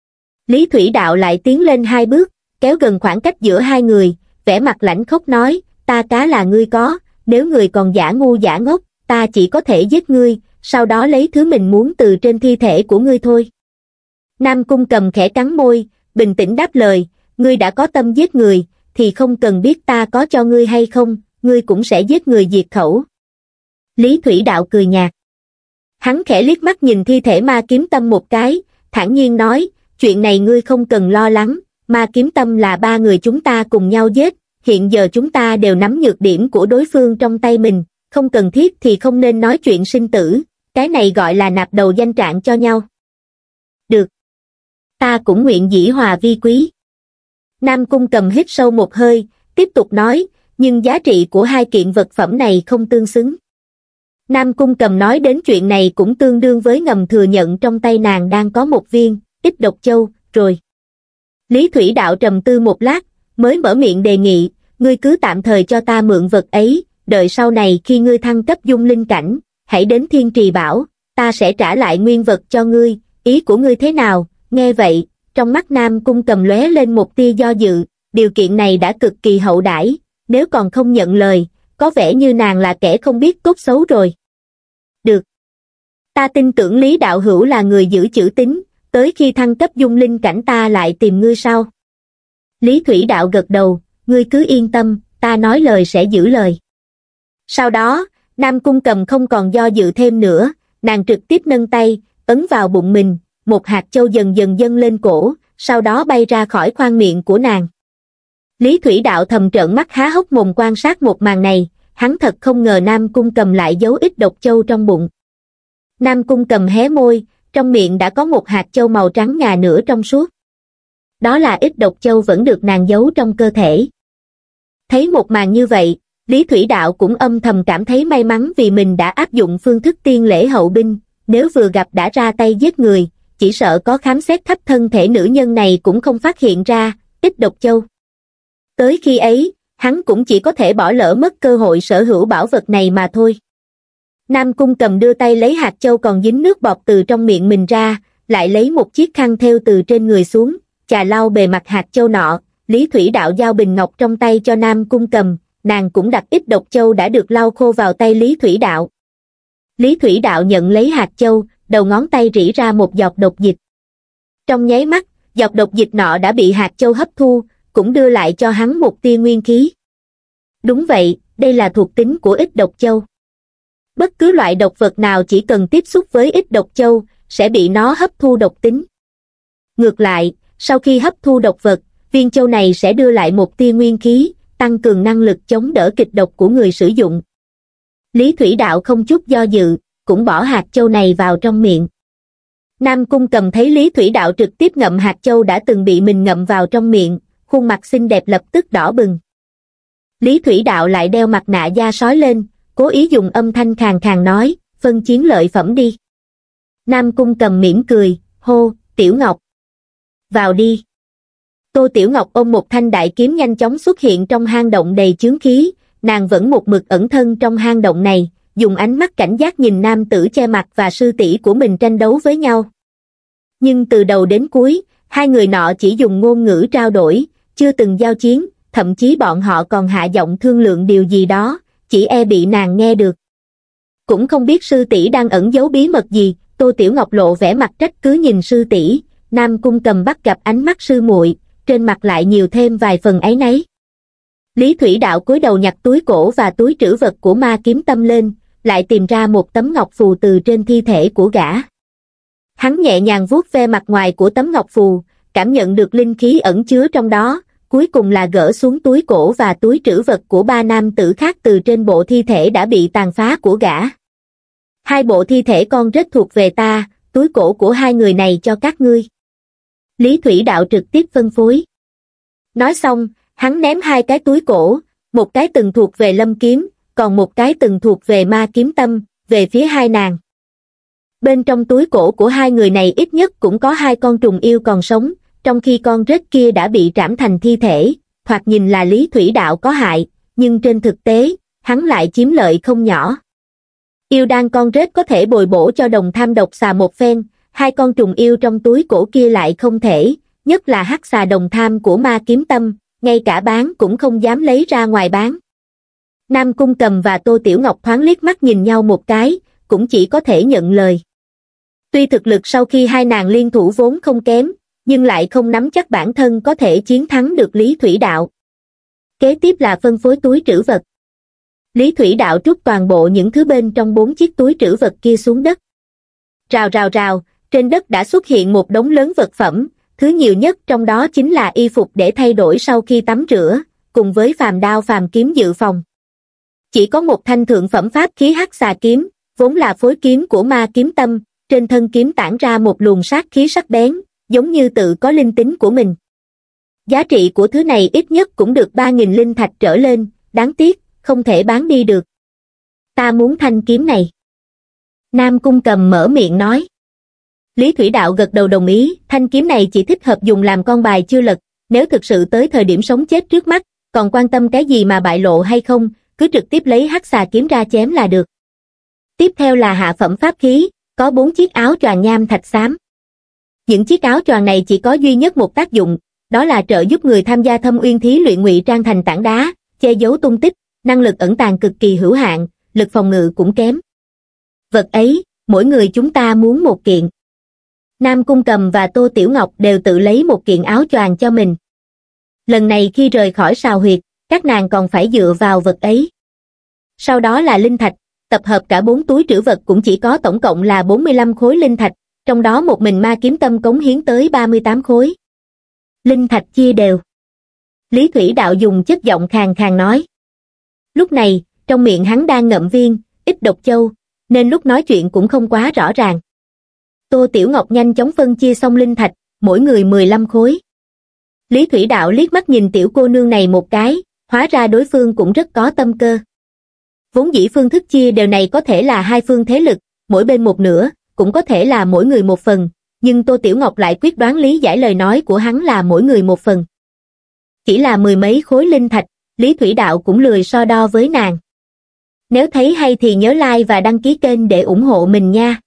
Lý Thủy Đạo lại tiến lên hai bước, kéo gần khoảng cách giữa hai người, vẻ mặt lãnh khốc nói, ta cá là ngươi có, nếu người còn giả ngu giả ngốc, ta chỉ có thể giết ngươi, sau đó lấy thứ mình muốn từ trên thi thể của ngươi thôi. Nam Cung Cầm khẽ cắn môi, bình tĩnh đáp lời, ngươi đã có tâm giết người, thì không cần biết ta có cho ngươi hay không, ngươi cũng sẽ giết người diệt khẩu. Lý Thủy Đạo cười nhạt. Hắn khẽ liếc mắt nhìn thi thể Ma Kiếm Tâm một cái, thản nhiên nói, chuyện này ngươi không cần lo lắng, Ma Kiếm Tâm là ba người chúng ta cùng nhau giết, hiện giờ chúng ta đều nắm nhược điểm của đối phương trong tay mình, không cần thiết thì không nên nói chuyện sinh tử, cái này gọi là nạp đầu danh trạng cho nhau. Được. Ta cũng nguyện dĩ hòa vi quý. Nam Cung Cầm hít sâu một hơi, tiếp tục nói, nhưng giá trị của hai kiện vật phẩm này không tương xứng. Nam Cung Cầm nói đến chuyện này cũng tương đương với ngầm thừa nhận trong tay nàng đang có một viên Ít Độc Châu, rồi. Lý Thủy Đạo trầm tư một lát, mới mở miệng đề nghị, ngươi cứ tạm thời cho ta mượn vật ấy, đợi sau này khi ngươi thăng cấp dung linh cảnh, hãy đến Thiên Trì Bảo, ta sẽ trả lại nguyên vật cho ngươi, ý của ngươi thế nào? Nghe vậy, trong mắt Nam Cung Cầm lóe lên một tia do dự, điều kiện này đã cực kỳ hậu đãi, nếu còn không nhận lời, có vẻ như nàng là kẻ không biết tốt xấu rồi. Được. Ta tin tưởng Lý đạo hữu là người giữ chữ tín, tới khi thăng cấp dung linh cảnh ta lại tìm ngươi sau. Lý Thủy Đạo gật đầu, ngươi cứ yên tâm, ta nói lời sẽ giữ lời. Sau đó, Nam Cung Cầm không còn do dự thêm nữa, nàng trực tiếp nâng tay, ấn vào bụng mình, một hạt châu dần dần dâng lên cổ, sau đó bay ra khỏi khoang miệng của nàng. Lý Thủy Đạo thầm trợn mắt há hốc mồm quan sát một màn này, hắn thật không ngờ Nam Cung Cầm lại giấu ít độc châu trong bụng. Nam Cung Cầm hé môi, trong miệng đã có một hạt châu màu trắng ngà nửa trong suốt. Đó là ít độc châu vẫn được nàng giấu trong cơ thể. Thấy một màn như vậy, Lý Thủy Đạo cũng âm thầm cảm thấy may mắn vì mình đã áp dụng phương thức tiên lễ hậu binh, nếu vừa gặp đã ra tay giết người, chỉ sợ có khám xét khắp thân thể nữ nhân này cũng không phát hiện ra ít độc châu. Tới khi ấy, hắn cũng chỉ có thể bỏ lỡ mất cơ hội sở hữu bảo vật này mà thôi. Nam Cung Cầm đưa tay lấy hạt châu còn dính nước bọt từ trong miệng mình ra, lại lấy một chiếc khăn thêu từ trên người xuống, chà lau bề mặt hạt châu nọ. Lý Thủy Đạo giao bình ngọc trong tay cho Nam Cung Cầm, nàng cũng đặt ít độc châu đã được lau khô vào tay Lý Thủy Đạo. Lý Thủy Đạo nhận lấy hạt châu, đầu ngón tay rỉ ra một giọt độc dịch. Trong nháy mắt, giọt độc dịch nọ đã bị hạt châu hấp thu, cũng đưa lại cho hắn một tia nguyên khí. Đúng vậy, đây là thuộc tính của ít độc châu. Bất cứ loại độc vật nào chỉ cần tiếp xúc với ít độc châu, sẽ bị nó hấp thu độc tính. Ngược lại, sau khi hấp thu độc vật, viên châu này sẽ đưa lại một tia nguyên khí, tăng cường năng lực chống đỡ kịch độc của người sử dụng. Lý Thủy Đạo không chút do dự, cũng bỏ hạt châu này vào trong miệng. Nam Cung Cầm thấy Lý Thủy Đạo trực tiếp ngậm hạt châu đã từng bị mình ngậm vào trong miệng, khuôn mặt xinh đẹp lập tức đỏ bừng. Lý Thủy Đạo lại đeo mặt nạ da sói lên, cố ý dùng âm thanh khàn khàn nói, phân chiến lợi phẩm đi. Nam Cung Cầm mỉm cười, hô, Tiểu Ngọc. Vào đi. Tô Tiểu Ngọc ôm một thanh đại kiếm nhanh chóng xuất hiện trong hang động đầy chướng khí, nàng vẫn một mực ẩn thân trong hang động này, dùng ánh mắt cảnh giác nhìn nam tử che mặt và sư tỷ của mình tranh đấu với nhau. Nhưng từ đầu đến cuối, hai người nọ chỉ dùng ngôn ngữ trao đổi, chưa từng giao chiến, thậm chí bọn họ còn hạ giọng thương lượng điều gì đó, chỉ e bị nàng nghe được. Cũng không biết sư tỷ đang ẩn giấu bí mật gì, Tô Tiểu Ngọc lộ vẻ mặt trách cứ nhìn sư tỷ. Nam Cung Cầm bắt gặp ánh mắt sư muội, trên mặt lại nhiều thêm vài phần áy náy. Lý Thủy Đạo cúi đầu nhặt túi cổ và túi trữ vật của Ma Kiếm Tâm lên, lại tìm ra một tấm ngọc phù từ trên thi thể của gã. Hắn nhẹ nhàng vuốt ve mặt ngoài của tấm ngọc phù, cảm nhận được linh khí ẩn chứa trong đó, cuối cùng là gỡ xuống túi cổ và túi trữ vật của ba nam tử khác từ trên bộ thi thể đã bị tàn phá của gã. Hai bộ thi thể con rết thuộc về ta, túi cổ của hai người này cho các ngươi. Lý Thủy Đạo trực tiếp phân phối. Nói xong, hắn ném hai cái túi cổ, một cái từng thuộc về Lâm Kiếm, còn một cái từng thuộc về Ma Kiếm Tâm, về phía hai nàng. Bên trong túi cổ của hai người này ít nhất cũng có hai con trùng yêu còn sống, trong khi con rết kia đã bị trảm thành thi thể, thoạt nhìn là Lý Thủy Đạo có hại, nhưng trên thực tế, hắn lại chiếm lợi không nhỏ. Yêu đan con rết có thể bồi bổ cho đồng tham độc xà một phen, hai con trùng yêu trong túi cổ kia lại không thể, nhất là hắc xà đồng tham của Ma Kiếm Tâm, ngay cả bán cũng không dám lấy ra ngoài bán. Nam Cung Cầm và Tô Tiểu Ngọc thoáng liếc mắt nhìn nhau một cái, cũng chỉ có thể nhận lời. Tuy thực lực sau khi hai nàng liên thủ vốn không kém, nhưng lại không nắm chắc bản thân có thể chiến thắng được Lý Thủy Đạo. Kế tiếp là phân phối túi trữ vật. Lý Thủy Đạo trút toàn bộ những thứ bên trong bốn chiếc túi trữ vật kia xuống đất. Rào rào rào, trên đất đã xuất hiện một đống lớn vật phẩm, thứ nhiều nhất trong đó chính là y phục để thay đổi sau khi tắm rửa, cùng với phàm đao phàm kiếm dự phòng. Chỉ có một thanh thượng phẩm pháp khí hắc xà kiếm, vốn là phối kiếm của Ma Kiếm Tâm, trên thân kiếm tản ra một luồng sát khí sắc bén, giống như tự có linh tính của mình. Giá trị của thứ này ít nhất cũng được ba nghìn linh thạch trở lên, đáng tiếc, không thể bán đi được. Ta muốn thanh kiếm này. Nam Cung Cầm mở miệng nói. Lý Thủy Đạo gật đầu đồng ý, thanh kiếm này chỉ thích hợp dùng làm con bài chưa lật, nếu thực sự tới thời điểm sống chết trước mắt, còn quan tâm cái gì mà bại lộ hay không, cứ trực tiếp lấy hắc xà kiếm ra chém là được. Tiếp theo là hạ phẩm pháp khí, có bốn chiếc áo choàng nham thạch xám. Những chiếc áo choàng này chỉ có duy nhất một tác dụng, đó là trợ giúp người tham gia thâm uyên thí luyện ngụy trang thành tảng đá, che giấu tung tích, năng lực ẩn tàng cực kỳ hữu hạn, lực phòng ngự cũng kém. Vật ấy, mỗi người chúng ta muốn một kiện. Nam Cung Cầm và Tô Tiểu Ngọc đều tự lấy một kiện áo choàng cho mình. Lần này khi rời khỏi sào huyệt, các nàng còn phải dựa vào vật ấy. Sau đó là linh thạch, tập hợp cả bốn túi trữ vật cũng chỉ có tổng cộng là bốn mươi lăm khối linh thạch, trong đó một mình Ma Kiếm Tâm cống hiến tới ba mươi tám khối. Linh thạch chia đều. Lý Thủy Đạo dùng chất giọng khàn khàn nói. Lúc này, trong miệng hắn đang ngậm viên, ít độc châu, nên lúc nói chuyện cũng không quá rõ ràng. Tô Tiểu Ngọc nhanh chóng phân chia xong linh thạch, mỗi người mười lăm khối. Lý Thủy Đạo liếc mắt nhìn tiểu cô nương này một cái, hóa ra đối phương cũng rất có tâm cơ. Vốn dĩ phương thức chia đều này có thể là hai phương thế lực, mỗi bên một nửa, cũng có thể là mỗi người một phần, nhưng Tô Tiểu Ngọc lại quyết đoán lý giải lời nói của hắn là mỗi người một phần. Chỉ là mười mấy khối linh thạch, Lý Thủy Đạo cũng lười so đo với nàng. Nếu thấy hay thì nhớ like và đăng ký kênh để ủng hộ mình nha.